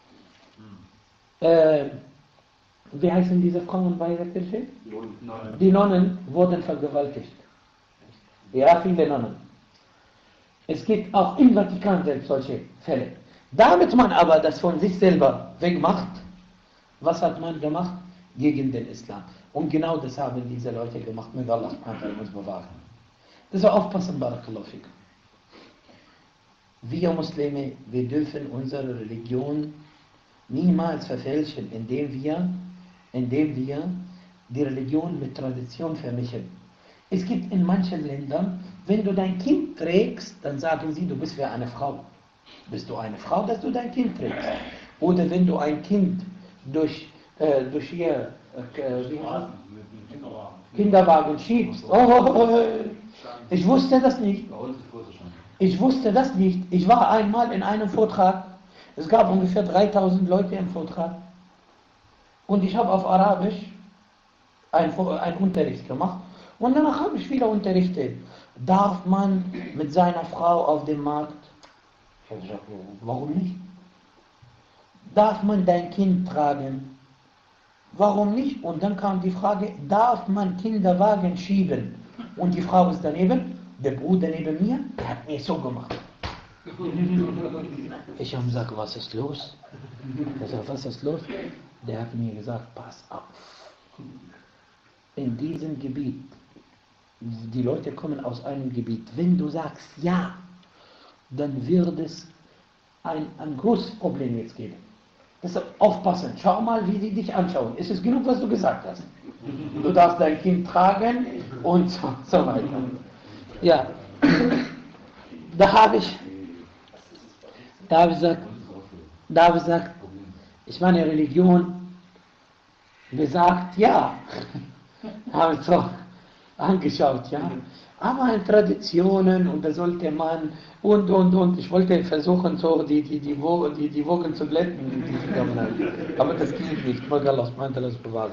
Wie heißen diese Frauen bei der Kirche? Die Nonnen wurden vergewaltigt. Ja, viele Nonnen. Es gibt auch im Vatikan selbst solche Fälle. Damit man aber das von sich selber wegmacht, was hat man gemacht? Gegen den Islam. Und genau das haben diese Leute gemacht. Möge Allah uns bewahren. Das soll aufpassen, Barakallahu fikum. Wir Muslime, wir dürfen unsere Religion niemals verfälschen, indem wir die Religion mit Tradition vermischen. Es gibt in manchen Ländern, wenn du dein Kind trägst, dann sagen sie, du bist wie eine Frau. Bist du eine Frau, dass du dein Kind trägst? Oder wenn du ein Kind durch ihr Kinderwagen schiebst. Ich wusste das nicht. Ich wusste das nicht. Ich war einmal in einem Vortrag. Es gab ungefähr 3000 Leute im Vortrag. Und ich habe auf Arabisch einen Unterricht gemacht. Und danach habe ich wieder unterrichtet. Darf man mit seiner Frau auf dem Markt? Ich habe gesagt, warum nicht? Darf man dein Kind tragen? Warum nicht? Und dann kam die Frage, darf man Kinderwagen schieben? Und die Frau ist daneben, der Bruder neben mir, der hat mir so gemacht. Ich habe gesagt, was ist los? Er sagt, was ist los? Der hat mir gesagt, pass auf. In diesem Gebiet, die Leute kommen aus einem Gebiet, wenn du sagst ja, dann wird es ein großes Problem jetzt geben. Deshalb aufpassen, schau mal, wie sie dich anschauen. Ist es genug, was du gesagt hast? Du darfst dein Kind tragen und so weiter. Ja, da habe ich gesagt, ich meine Religion besagt ja. Habe ich so angeschaut, ja. Aber in Traditionen und da sollte man und ich wollte versuchen, so die Wogen zu glätten. Aber das geht nicht. Möge Allah das bewahren.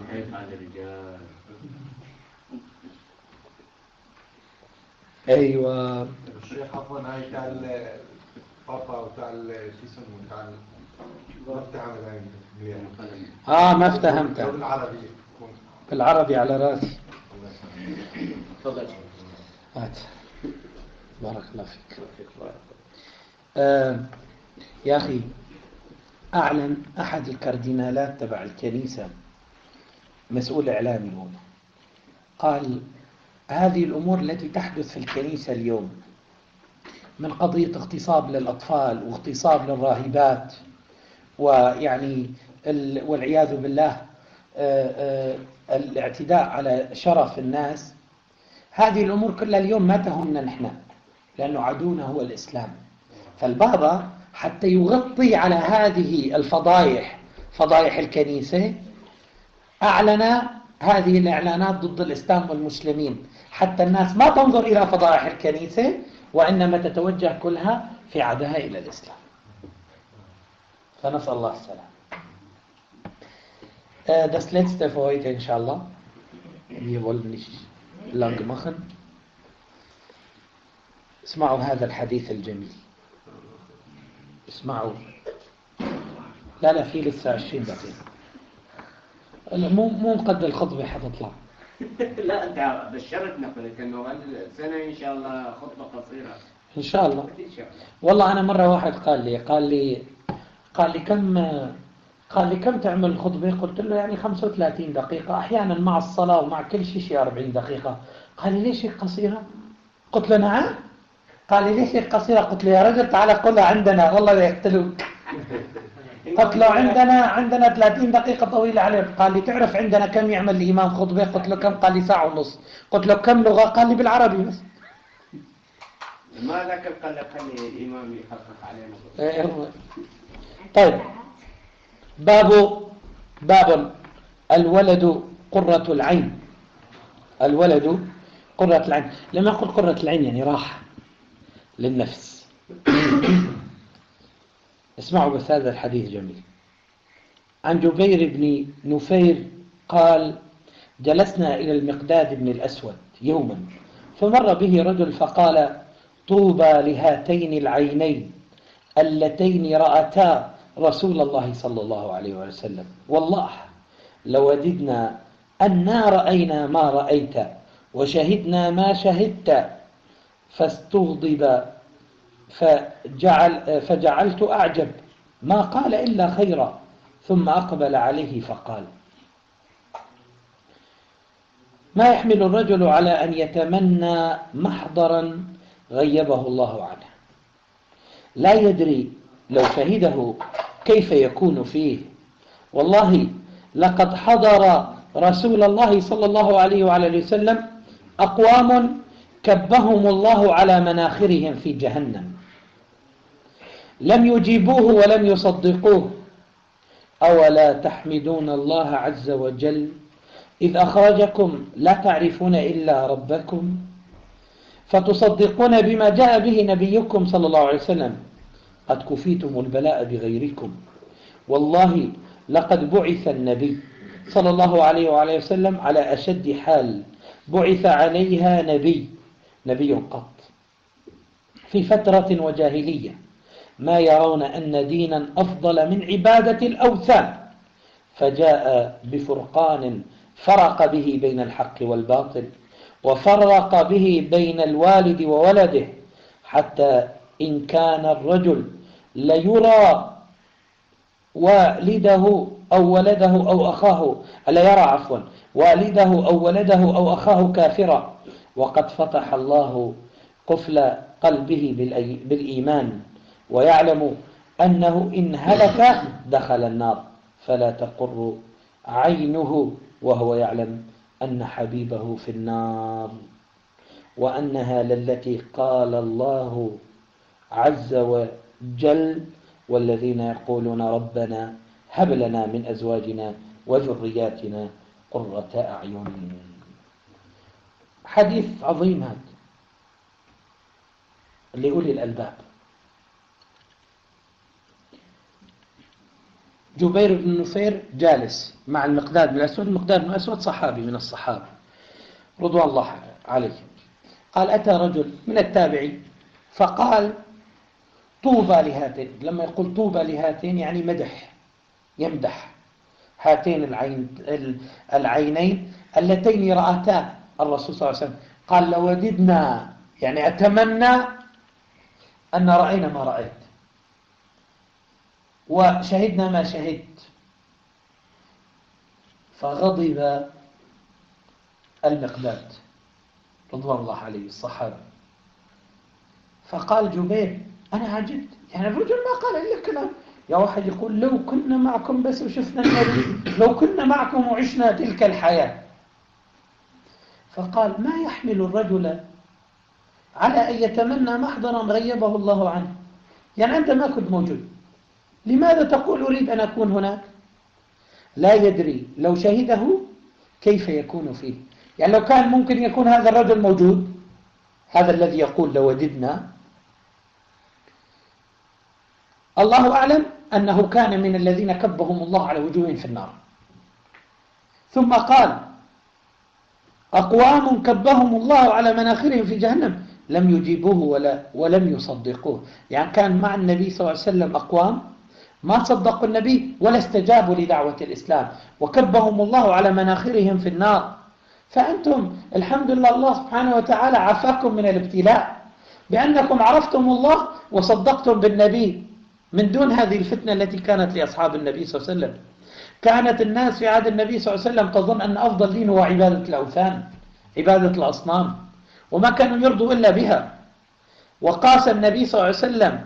ايوه الشيخ عفوا هاي تاع البابا وتاع شو يسموه تاع مفتاح مليح ما افتهمتها بالعربي على راسي تفضل هات بارك الله فيك يا أخي أعلن أحد الكاردينالات تبع الكنيسة مسؤول إعلامي هو قال هذه الأمور التي تحدث في الكنيسة اليوم من قضية اغتصاب للأطفال واغتصاب للراهبات ويعني والعياذ بالله الاعتداء على شرف الناس هذه الأمور كلها اليوم ما تهمنا نحن لأنه عدونا هو الإسلام فالبابا حتى يغطي على هذه الفضائح فضائح الكنيسة أعلن هذه الإعلانات ضد الإسلام والمسلمين حتى الناس ما تنظر إلى فضائح الكنيسة وإنما تتوجه كلها في عدها إلى الإسلام فنسأل الله السلام Das letzte für heute, inshallah. Wir wollen nicht lang machen. اسمعوا هذا الحديث الجميل. اسمعوا. لا في لسه 20 دقيقة. مو نقدر الخطبة حتطلع. لا أنت بشرتنا قلت إنه السنة إن شاء الله خطبة قصيرة. إن شاء الله. والله أنا مرة واحد قال لي كم تعمل الخطبة؟ قلت له يعني 35 دقيقة، أحيانا مع الصلاة ومع كل شيء 40 دقيقة. قال لي ليش هيك قصيرة؟ قلت له نعم. قال لي ليش هيك قصيرة؟ قلت له يا رجل تعال قلها عندنا والله لا يقتلوك. قلت له عندنا 30 دقيقة طويلة عليه. قال لي تعرف عندنا كم يعمل الإمام خطبة؟ قلت له كم؟ قال لي ساعة ونص. قلت له كم لغة؟ قال لي بالعربي بس. ما ذاك قال لك خلي الإمام يخفف علينا. طيب، باب الولد قرة العين. الولد قرة العين، لما أقول قرة العين يعني راحة للنفس. اسمعوا بس هذا الحديث جميل. عن جبير بن نفير قال جلسنا إلى المقداد بن الأسود يوما، فمر به رجل فقال طوبى لهاتين العينين اللتين رأتا رسول الله صلى الله عليه وسلم، والله لوددنا أنا رأينا ما رأيت وشهدنا ما شهدت. فاستغضب فجعلت أعجب، ما قال إلا خيرا، ثم أقبل عليه فقال ما يحمل الرجل على أن يتمنى محضرا غيبه الله عنه، لا يدري لو شهده كيف يكون فيه. والله لقد حضر رسول الله صلى الله عليه وعلى وسلم أقوام كبهم الله على مناخرهم في جهنم لم يجيبوه ولم يصدقوه. أولا تحمدون الله عز وجل إذ أخرجكم لا تعرفون إلا ربكم فتصدقون بما جاء به نبيكم صلى الله عليه وسلم، قد كفيتم البلاء بغيركم. والله لقد بعث النبي صلى الله عليه وعلى وسلم على أشد حال بعث عليها نبي قط في فترة وجاهلية ما يرون أن دينا أفضل من عبادة الأوثان، فجاء بفرقان فرق به بين الحق والباطل وفرق به بين الوالد وولده، حتى إن كان الرجل ليرى والده أو ولده أو أخاه لا يرى عفوا والده أو ولده أو أخاه كافرا، وقد فتح الله قفل قلبه بالإيمان ويعلم أنه إن هلك دخل النار، فلا تقر عينه وهو يعلم أن حبيبه في النار، وأنها للتي قال الله عز وجل والذين يقولون ربنا هب لنا من أزواجنا وذرياتنا قرة أعين. حديث عظيم هذا لأولي الألباب. جبير بن نفير جالس مع المقداد بن الأسود. المقداد بن الأسود صحابي من الصحابة رضوان الله عليهم. قال أتى رجل من التابعين فقال طوبى لهاتين. لما يقول طوبى لهاتين يعني مدح، يمدح هاتين العينين اللتين رأتا الرسول صلى الله عليه وسلم. قال لوددنا يعني أتمنى أن رأينا ما رأيت وشهدنا ما شهدت. فغضب المقداد رضوان الله عليه الصحابة، فقال جبير أنا عجبت، يعني الرجل ما قال إلا كلام. يا واحد يقول لو كنا معكم بس وشفنا النبي، لو كنا معكم وعشنا تلك الحياة. فقال ما يحمل الرجل على أن يتمنى محضرا غيبه الله عنه، يعني أنت ما كنت موجود، لماذا تقول أريد أن أكون هناك؟ لا يدري لو شهده كيف يكون فيه. يعني لو كان ممكن يكون هذا الرجل موجود، هذا الذي يقول لوددنا، الله أعلم أنه كان من الذين كبهم الله على وجوههم في النار. ثم قال أقوام كبهم الله على مناخرهم في جهنم لم يجيبوه ولم يصدقوه. يعني كان مع النبي صلى الله عليه وسلم أقوام ما صدقوا النبي ولا استجابوا لدعوة الإسلام وكبهم الله على مناخرهم في النار. فأنتم الحمد لله الله سبحانه وتعالى عافاكم من الابتلاء، بأنكم عرفتم الله وصدقتم بالنبي من دون هذه الفتنة التي كانت لأصحاب النبي صلى الله عليه وسلم. كانت الناس في عهد النبي صلى الله عليه وسلم تظن أن أفضل دين هو عبادة الأوثان، عبادة الأصنام، وما كانوا يرضوا إلا بها. وقاس النبي صلى الله عليه وسلم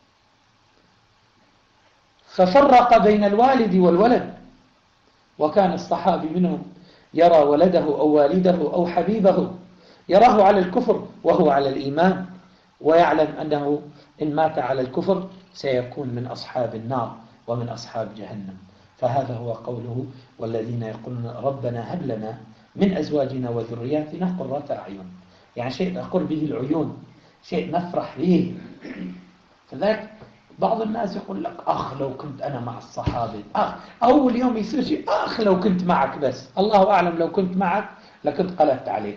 ففرق بين الوالد والولد، وكان الصحابي منهم يرى ولده أو والده أو حبيبه يراه على الكفر وهو على الإيمان، ويعلم أنه إن مات على الكفر سيكون من أصحاب النار ومن أصحاب جهنم. فهذا هو قوله: والذين يقولون ربنا هب لنا من أزواجنا وذرياتنا قرة أعين. يعني شيء نقر به العيون، شيء نفرح به. فذلك بعض الناس يقول لك لو كنت أنا مع الصحابة، أول يوم يصير شيء لو كنت معك، بس الله أعلم لو كنت معك لكنت قلبت عليك.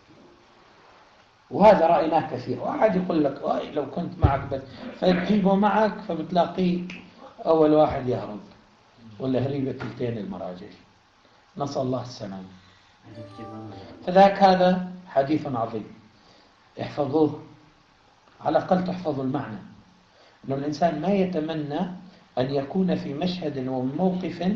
وهذا رأيناه كثير. واحد يقول لك لو كنت معك بس، فتجيبه معك فبتلاقيه أول واحد يهرب ولا هريبة تلتين المراجع. نسأل الله السلامة. فذاك هذا حديث عظيم، احفظوه، على الأقل تحفظوا المعنى. أن الإنسان ما يتمنى أن يكون في مشهد وموقف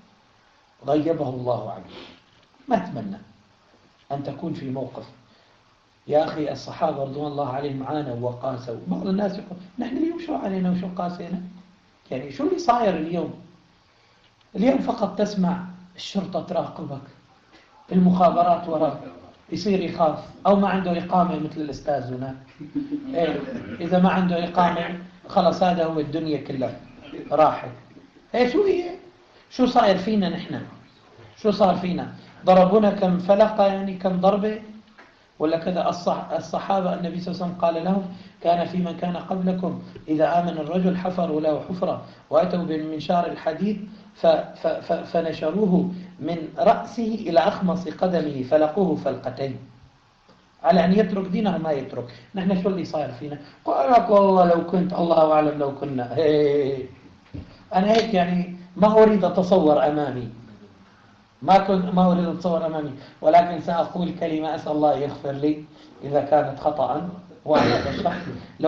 غيبه الله عنه. ما أتمنى أن تكون في موقف. يا أخي الصحابة رضوان الله عليهم عانوا وقاسوا. بعض الناس يقول نحن اليوم شو علينا وشو قاسينا؟ يعني شو اللي صاير اليوم؟ اليوم فقط تسمع الشرطة تراقبك، المخابرات وراك، يصير يخاف، أو ما عنده إقامة مثل الأستاذ هناك. إذا ما عنده إقامة خلاص هذا هو الدنيا كلها راحت. شو هي؟ شو صاير فينا نحن؟ شو صار فينا؟ ضربونا كم فلقة، يعني كم ضربة ولا كذا. الصحابة النبي صلى الله عليه وسلم قال لهم: كان في من كان قبلكم إذا آمن الرجل حفروا له حفرة وأتوا بالمنشار الحديد فنشروه من رأسه إلى أخمص قدمه فلقوه فلقتين، على أن يترك دينه ما يترك. نحن شو اللي صاير فينا؟ قال لك والله لو كنت، الله أعلم لو كنا. أنا هيك يعني ما أريد أتصور أمامي، ما أريد أتصور أمامي، ولكن سأقول كلمة أسأل الله يغفر لي إذا كانت خطأ. وهذا الشخص لو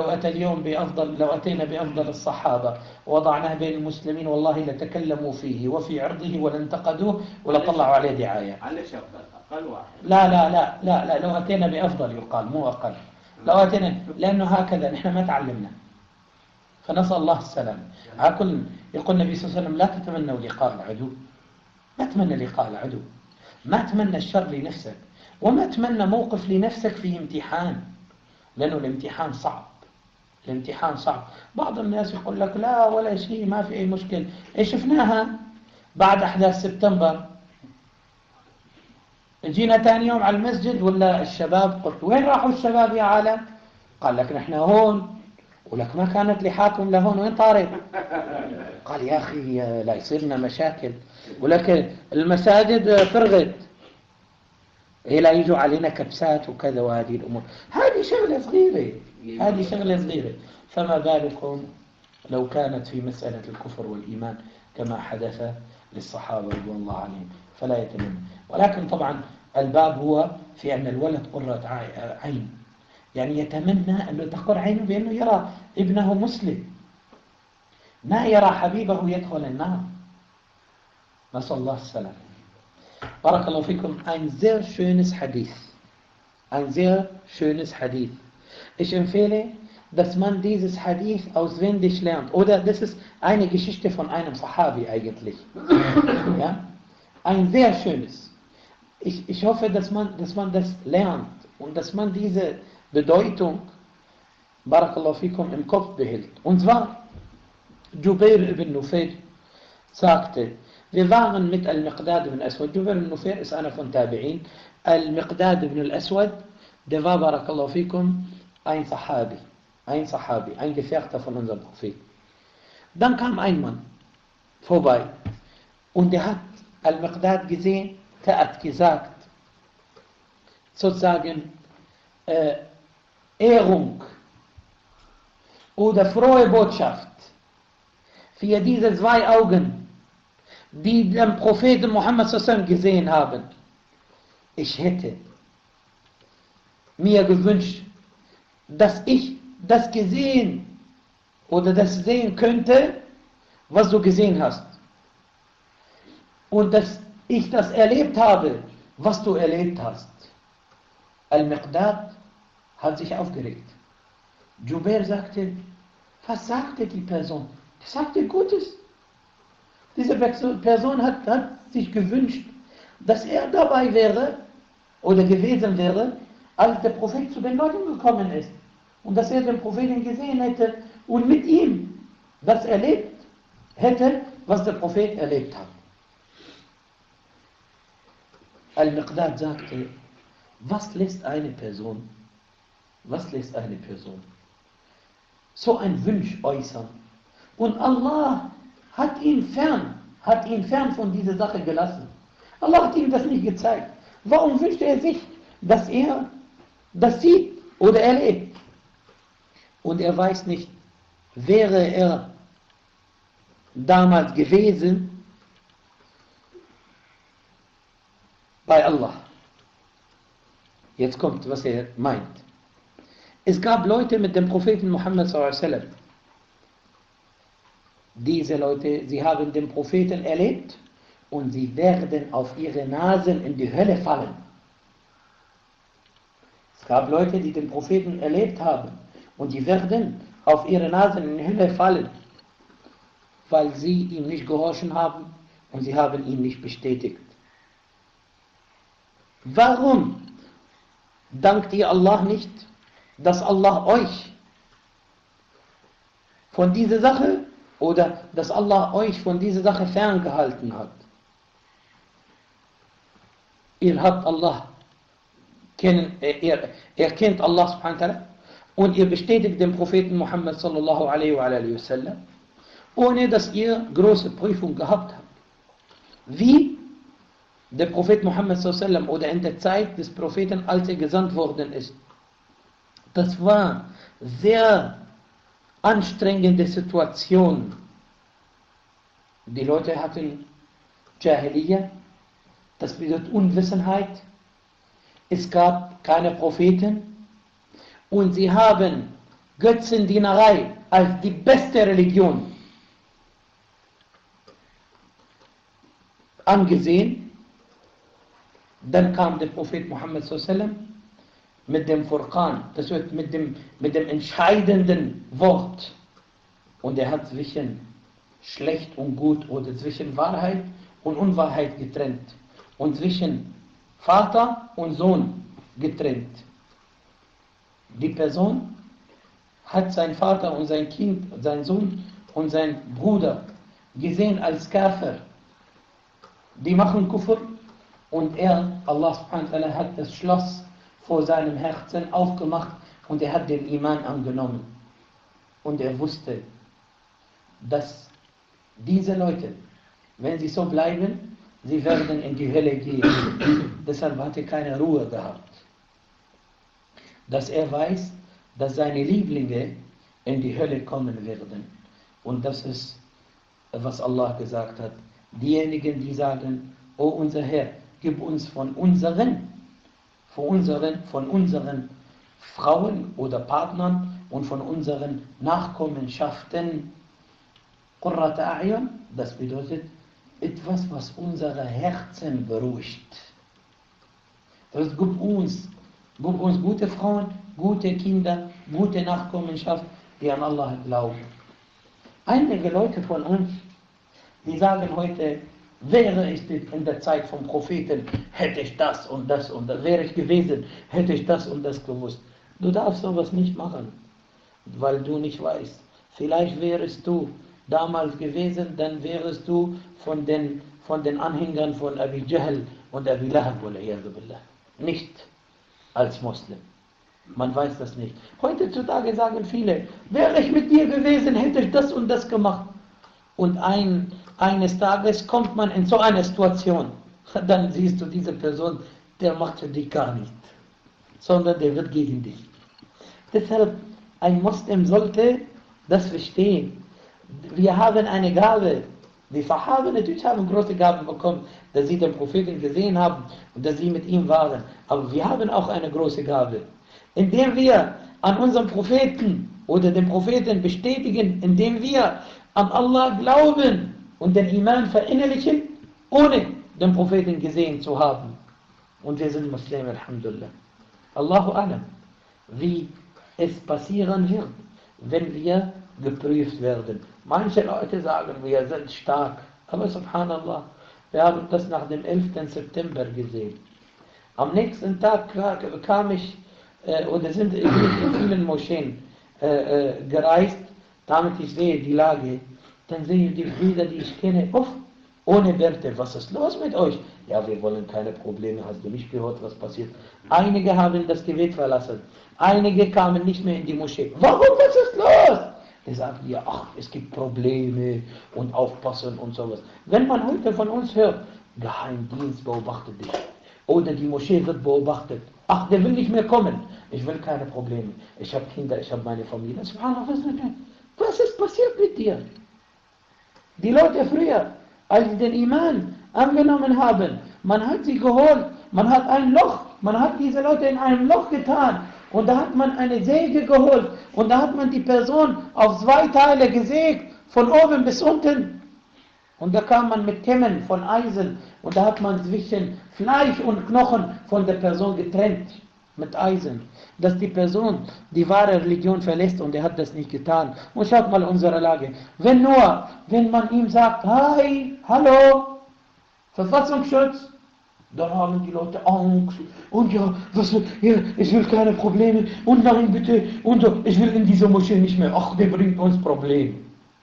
أتينا بأفضل الصحابة ووضعناه بين المسلمين والله لتكلموا فيه وفي عرضه ولانتقدوه ولطلعوا عليه دعاية. معلش أقل واحد. لا لو أتينا بأفضل يقال، مو أقل. لو أتينا، لأنه هكذا نحن ما تعلمنا. فنسأل الله السلام. على كل يقول النبي صلى الله عليه وسلم: لا تتمنوا لقاء العدو. ما تمنى لقاء العدو، ما تمنى الشر لنفسك، وما تمنى موقف لنفسك في امتحان، لأنه الامتحان صعب. الامتحان صعب. بعض الناس يقول لك لا ولا شيء، ما في أي مشكلة. شفناها بعد أحداث سبتمبر. جينا ثاني يوم على المسجد ولا الشباب، قلت وين راحوا الشباب يا عالم؟ قال لك نحن هون. ولك ما كانت لحاكم لهون، وين طارق؟ قال يا أخي لا يصيرنا مشاكل، ولكن المساجد فرغت، لا يجوا علينا كبسات وكذا وهذه الأمور. هذه شغلة صغيرة. فما بالكم لو كانت في مسألة الكفر والإيمان كما حدث للصحابة رضوان الله عليهم. فلا يتمنى. ولكن طبعا الباب هو في أن الولد قرة عين، يعني يتمنى أنه تقر عينه بأنه يرى ابنه مسلم، ما يرى حبيبه يدخل النار. نسأل الله السلام. بارك الله فيكم. Ein sehr schönes Hadith. Ich empfehle, dass man dieses Hadith auswendig lernt. Oder das ist eine Geschichte von einem Sahabi eigentlich. Ja? Ein sehr schönes. Ich hoffe, dass man das lernt und dass man diese Bedeutung, Barakallahu fikum, im Kopf behält. Und zwar, Jubair ibn Nufayr sagte: Wir waren mit Al-Miqdad ibn Aswad. Jubair ibn Nufayr ist einer von Tabi'in. Al-Miqdad ibn al-Aswad, der war, Barakallahu fikum, ein Sahabi, ein Gefährter von unserem Prophet. Dann kam ein Mann vorbei und der hat Al-Miqdad gesehen, der hat gesagt, sozusagen Ehrung oder frohe Botschaft für diese zwei Augen, die den Propheten Muhammad sallallahu gesehen haben. Ich hätte mir gewünscht, dass ich das gesehen oder das sehen könnte, was du gesehen hast. Und dass ich das erlebt habe, was du erlebt hast. Al-Miqdad hat sich aufgeregt. Jubair sagte, was sagte die Person? Die sagte Gutes. Diese Person hat sich gewünscht, dass er dabei wäre oder gewesen wäre, als der Prophet zu den Leuten gekommen ist. Und dass er den Propheten gesehen hätte und mit ihm das erlebt hätte, was der Prophet erlebt hat. Al-Miqdad sagte, was lässt eine Person so einen Wunsch äußern? Und Allah hat ihn fern von dieser Sache gelassen. Allah hat ihm das nicht gezeigt. Warum wünscht er sich, dass er das sieht oder erlebt? Und er weiß nicht, wäre er damals gewesen bei Allah. Jetzt kommt, was er meint. Es gab Leute mit dem Propheten Muhammad s.a.w. Diese Leute, sie haben den Propheten erlebt und sie werden auf ihre Nasen in die Hölle fallen. Es gab Leute, die den Propheten erlebt haben und die werden auf ihre Nasen in die Hölle fallen, weil sie ihm nicht gehorchen haben und sie haben ihn nicht bestätigt. Warum dankt ihr Allah nicht, dass Allah euch von dieser Sache oder dass Allah euch von dieser Sache ferngehalten hat? Ihr habt Allah, ihr kennt Allah subhanahu wa ta'ala und ihr bestätigt den Propheten Muhammad sallallahu alaihi wa sallam, ohne dass ihr große Prüfung gehabt habt. Wie der Prophet Muhammad sallallahu alaihi wa sallam oder in der Zeit des Propheten, als er gesandt worden ist. Das war sehr anstrengende Situation. Die Leute hatten Jahiliyyah, das bedeutet Unwissenheit. Es gab keine Propheten und sie haben Götzendienerei als die beste Religion angesehen. Dann kam der Prophet Muhammad sallallahu alaihi wa sallam mit dem Furqan, das wird mit dem entscheidenden Wort. Und er hat zwischen schlecht und gut oder zwischen Wahrheit und Unwahrheit getrennt. Und zwischen Vater und Sohn getrennt. Die Person hat seinen Vater und sein Kind, seinen Sohn und seinen Bruder gesehen als Kafir. Die machen Kufr und Allah subhanahu wa ta'ala, hat das Schloss vor seinem Herzen aufgemacht und er hat den Iman angenommen. Und er wusste, dass diese Leute, wenn sie so bleiben, sie werden in die Hölle gehen. Deshalb hat er keine Ruhe gehabt. Dass er weiß, dass seine Lieblinge in die Hölle kommen werden. Und das ist, was Allah gesagt hat. Diejenigen, die sagen, O unser Herr, gib uns von unseren Frauen oder Partnern und von unseren Nachkommenschaften Qurrat A'yun, das bedeutet etwas, was unsere Herzen beruhigt. Das heißt, gib uns gute Frauen, gute Kinder, gute Nachkommenschaft, die an Allah glauben. Einige Leute von uns, die sagen heute, wäre ich in der Zeit vom Propheten, hätte ich das und das und das, wäre ich gewesen, hätte ich das und das gewusst. Du darfst sowas nicht machen, weil du nicht weißt. Vielleicht wärest du damals gewesen, dann wärest du von den Anhängern von Abi Jahl und Abi Lahab, nicht als Muslim. Man weiß das nicht. Heutzutage sagen viele, wäre ich mit dir gewesen, hätte ich das und das gemacht. Und eines Tages kommt man in so eine Situation, dann siehst du diese Person, der macht für dich gar nicht, sondern der wird gegen dich. Deshalb, ein Muslim sollte das verstehen. Wir haben eine Gabe. Die Sahaba natürlich haben große Gaben bekommen, dass sie den Propheten gesehen haben und dass sie mit ihm waren. Aber wir haben auch eine große Gabe. indem wir an unseren Propheten oder den Propheten bestätigen, indem wir an Allah glauben und den Iman verinnerlichen, ohne den Propheten gesehen zu haben. Und wir sind Muslime, Alhamdulillah. Allahu Alam, wie es passieren wird, wenn wir geprüft werden. Manche Leute sagen, wir sind stark, aber subhanallah, wir haben das nach dem 11. September gesehen. Am nächsten Tag kam ich, oder sind in vielen Moscheen gereist, damit ich sehe die Lage. Dann sehe ich die Brüder, die ich kenne, ohne Werte. Was ist los mit euch? Ja, wir wollen keine Probleme. Hast du nicht gehört, was passiert? Einige haben das Gebet verlassen. Einige kamen nicht mehr in die Moschee. Warum? Was ist los? Die sagten ja, es gibt Probleme und aufpassen und sowas. Wenn man heute von uns hört, Geheimdienst beobachtet dich. Oder die Moschee wird beobachtet. Der will nicht mehr kommen. Ich will keine Probleme. Ich habe Kinder, ich habe meine Familie. Subhanallah, was ist passiert mit dir? Die Leute früher, als sie den Iman angenommen haben, man hat sie geholt, man hat diese Leute in einem Loch getan und da hat man eine Säge geholt und da hat man die Person auf 2 Teile gesägt, von oben bis unten. Und da kam man mit Kämmen von Eisen und da hat man zwischen Fleisch und Knochen von der Person getrennt mit Eisen. Dass die Person die wahre Religion verlässt und er hat das nicht getan. Und schaut mal unsere Lage. Wenn man ihm sagt, hi, hallo, Verfassungsschutz, dann haben die Leute Angst und ja, ich will keine Probleme und nein bitte und ich will in dieser Moschee nicht mehr. Der bringt uns Probleme.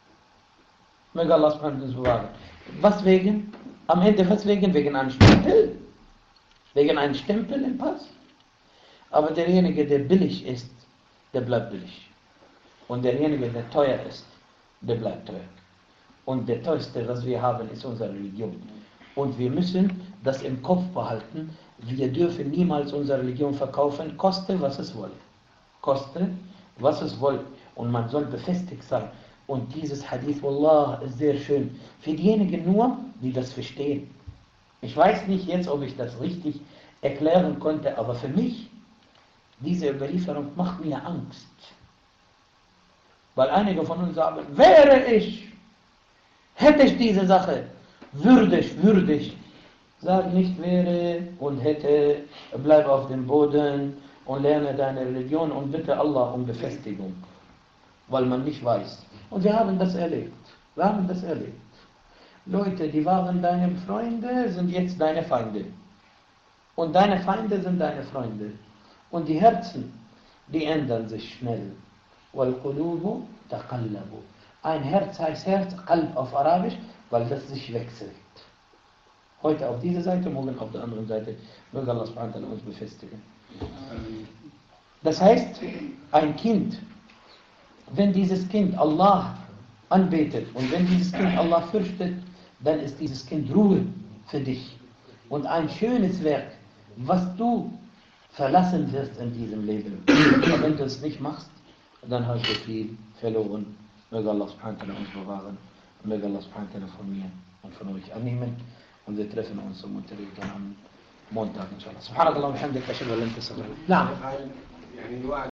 Möge Allah subhanahu wa ta'ala. Was wegen? Am Ende was wegen? Wegen einem Stempel? Wegen einem Stempel im Pass? Aber derjenige, der billig ist, der bleibt billig. Und derjenige, der teuer ist, der bleibt teuer. Und der teuerste, was wir haben, ist unsere Religion. Und wir müssen das im Kopf behalten. Wir dürfen niemals unsere Religion verkaufen, koste, was es wolle. Koste, was es wolle. Und man soll befestigt sein. Und dieses Hadith, Wallah, ist sehr schön. Für diejenigen nur, die das verstehen. Ich weiß nicht jetzt, ob ich das richtig erklären konnte, aber für mich, diese Überlieferung macht mir Angst. Weil einige von uns sagen, hätte ich diese Sache, würde ich. Sag nicht wäre und hätte, bleib auf dem Boden und lerne deine Religion und bitte Allah um Befestigung. Weil man nicht weiß. Und wir haben das erlebt. Leute, die waren deine Freunde, sind jetzt deine Feinde. Und deine Feinde sind deine Freunde. Und die Herzen, die ändern sich schnell. وَالْقُلُوبُ تَقَلَّبُ. Ein Herz heißt Herz, Qalb auf Arabisch, weil das sich wechselt. Heute auf dieser Seite, morgen auf der anderen Seite. Möge Allah subhanahu wa ta'ala uns befestigen. Das heißt, ein Kind, wenn dieses Kind Allah anbetet und wenn dieses Kind Allah fürchtet, dann ist dieses Kind Ruhe für dich. Und ein schönes Werk, was du verlassen wirst in diesem Leben. Aber wenn du es nicht machst, dann hast du viel verloren. Möge Allah subhanahu wa ta'ala uns bewahren. Möge Allah subhanahu wa ta'ala von mir und von euch annehmen. Und wir treffen uns zum Unterricht am Montag, inshallah. Subhanakallah wa bihamdika, ashhadu an la ilaha illa anta, astaghfiruka wa atubu ilaik.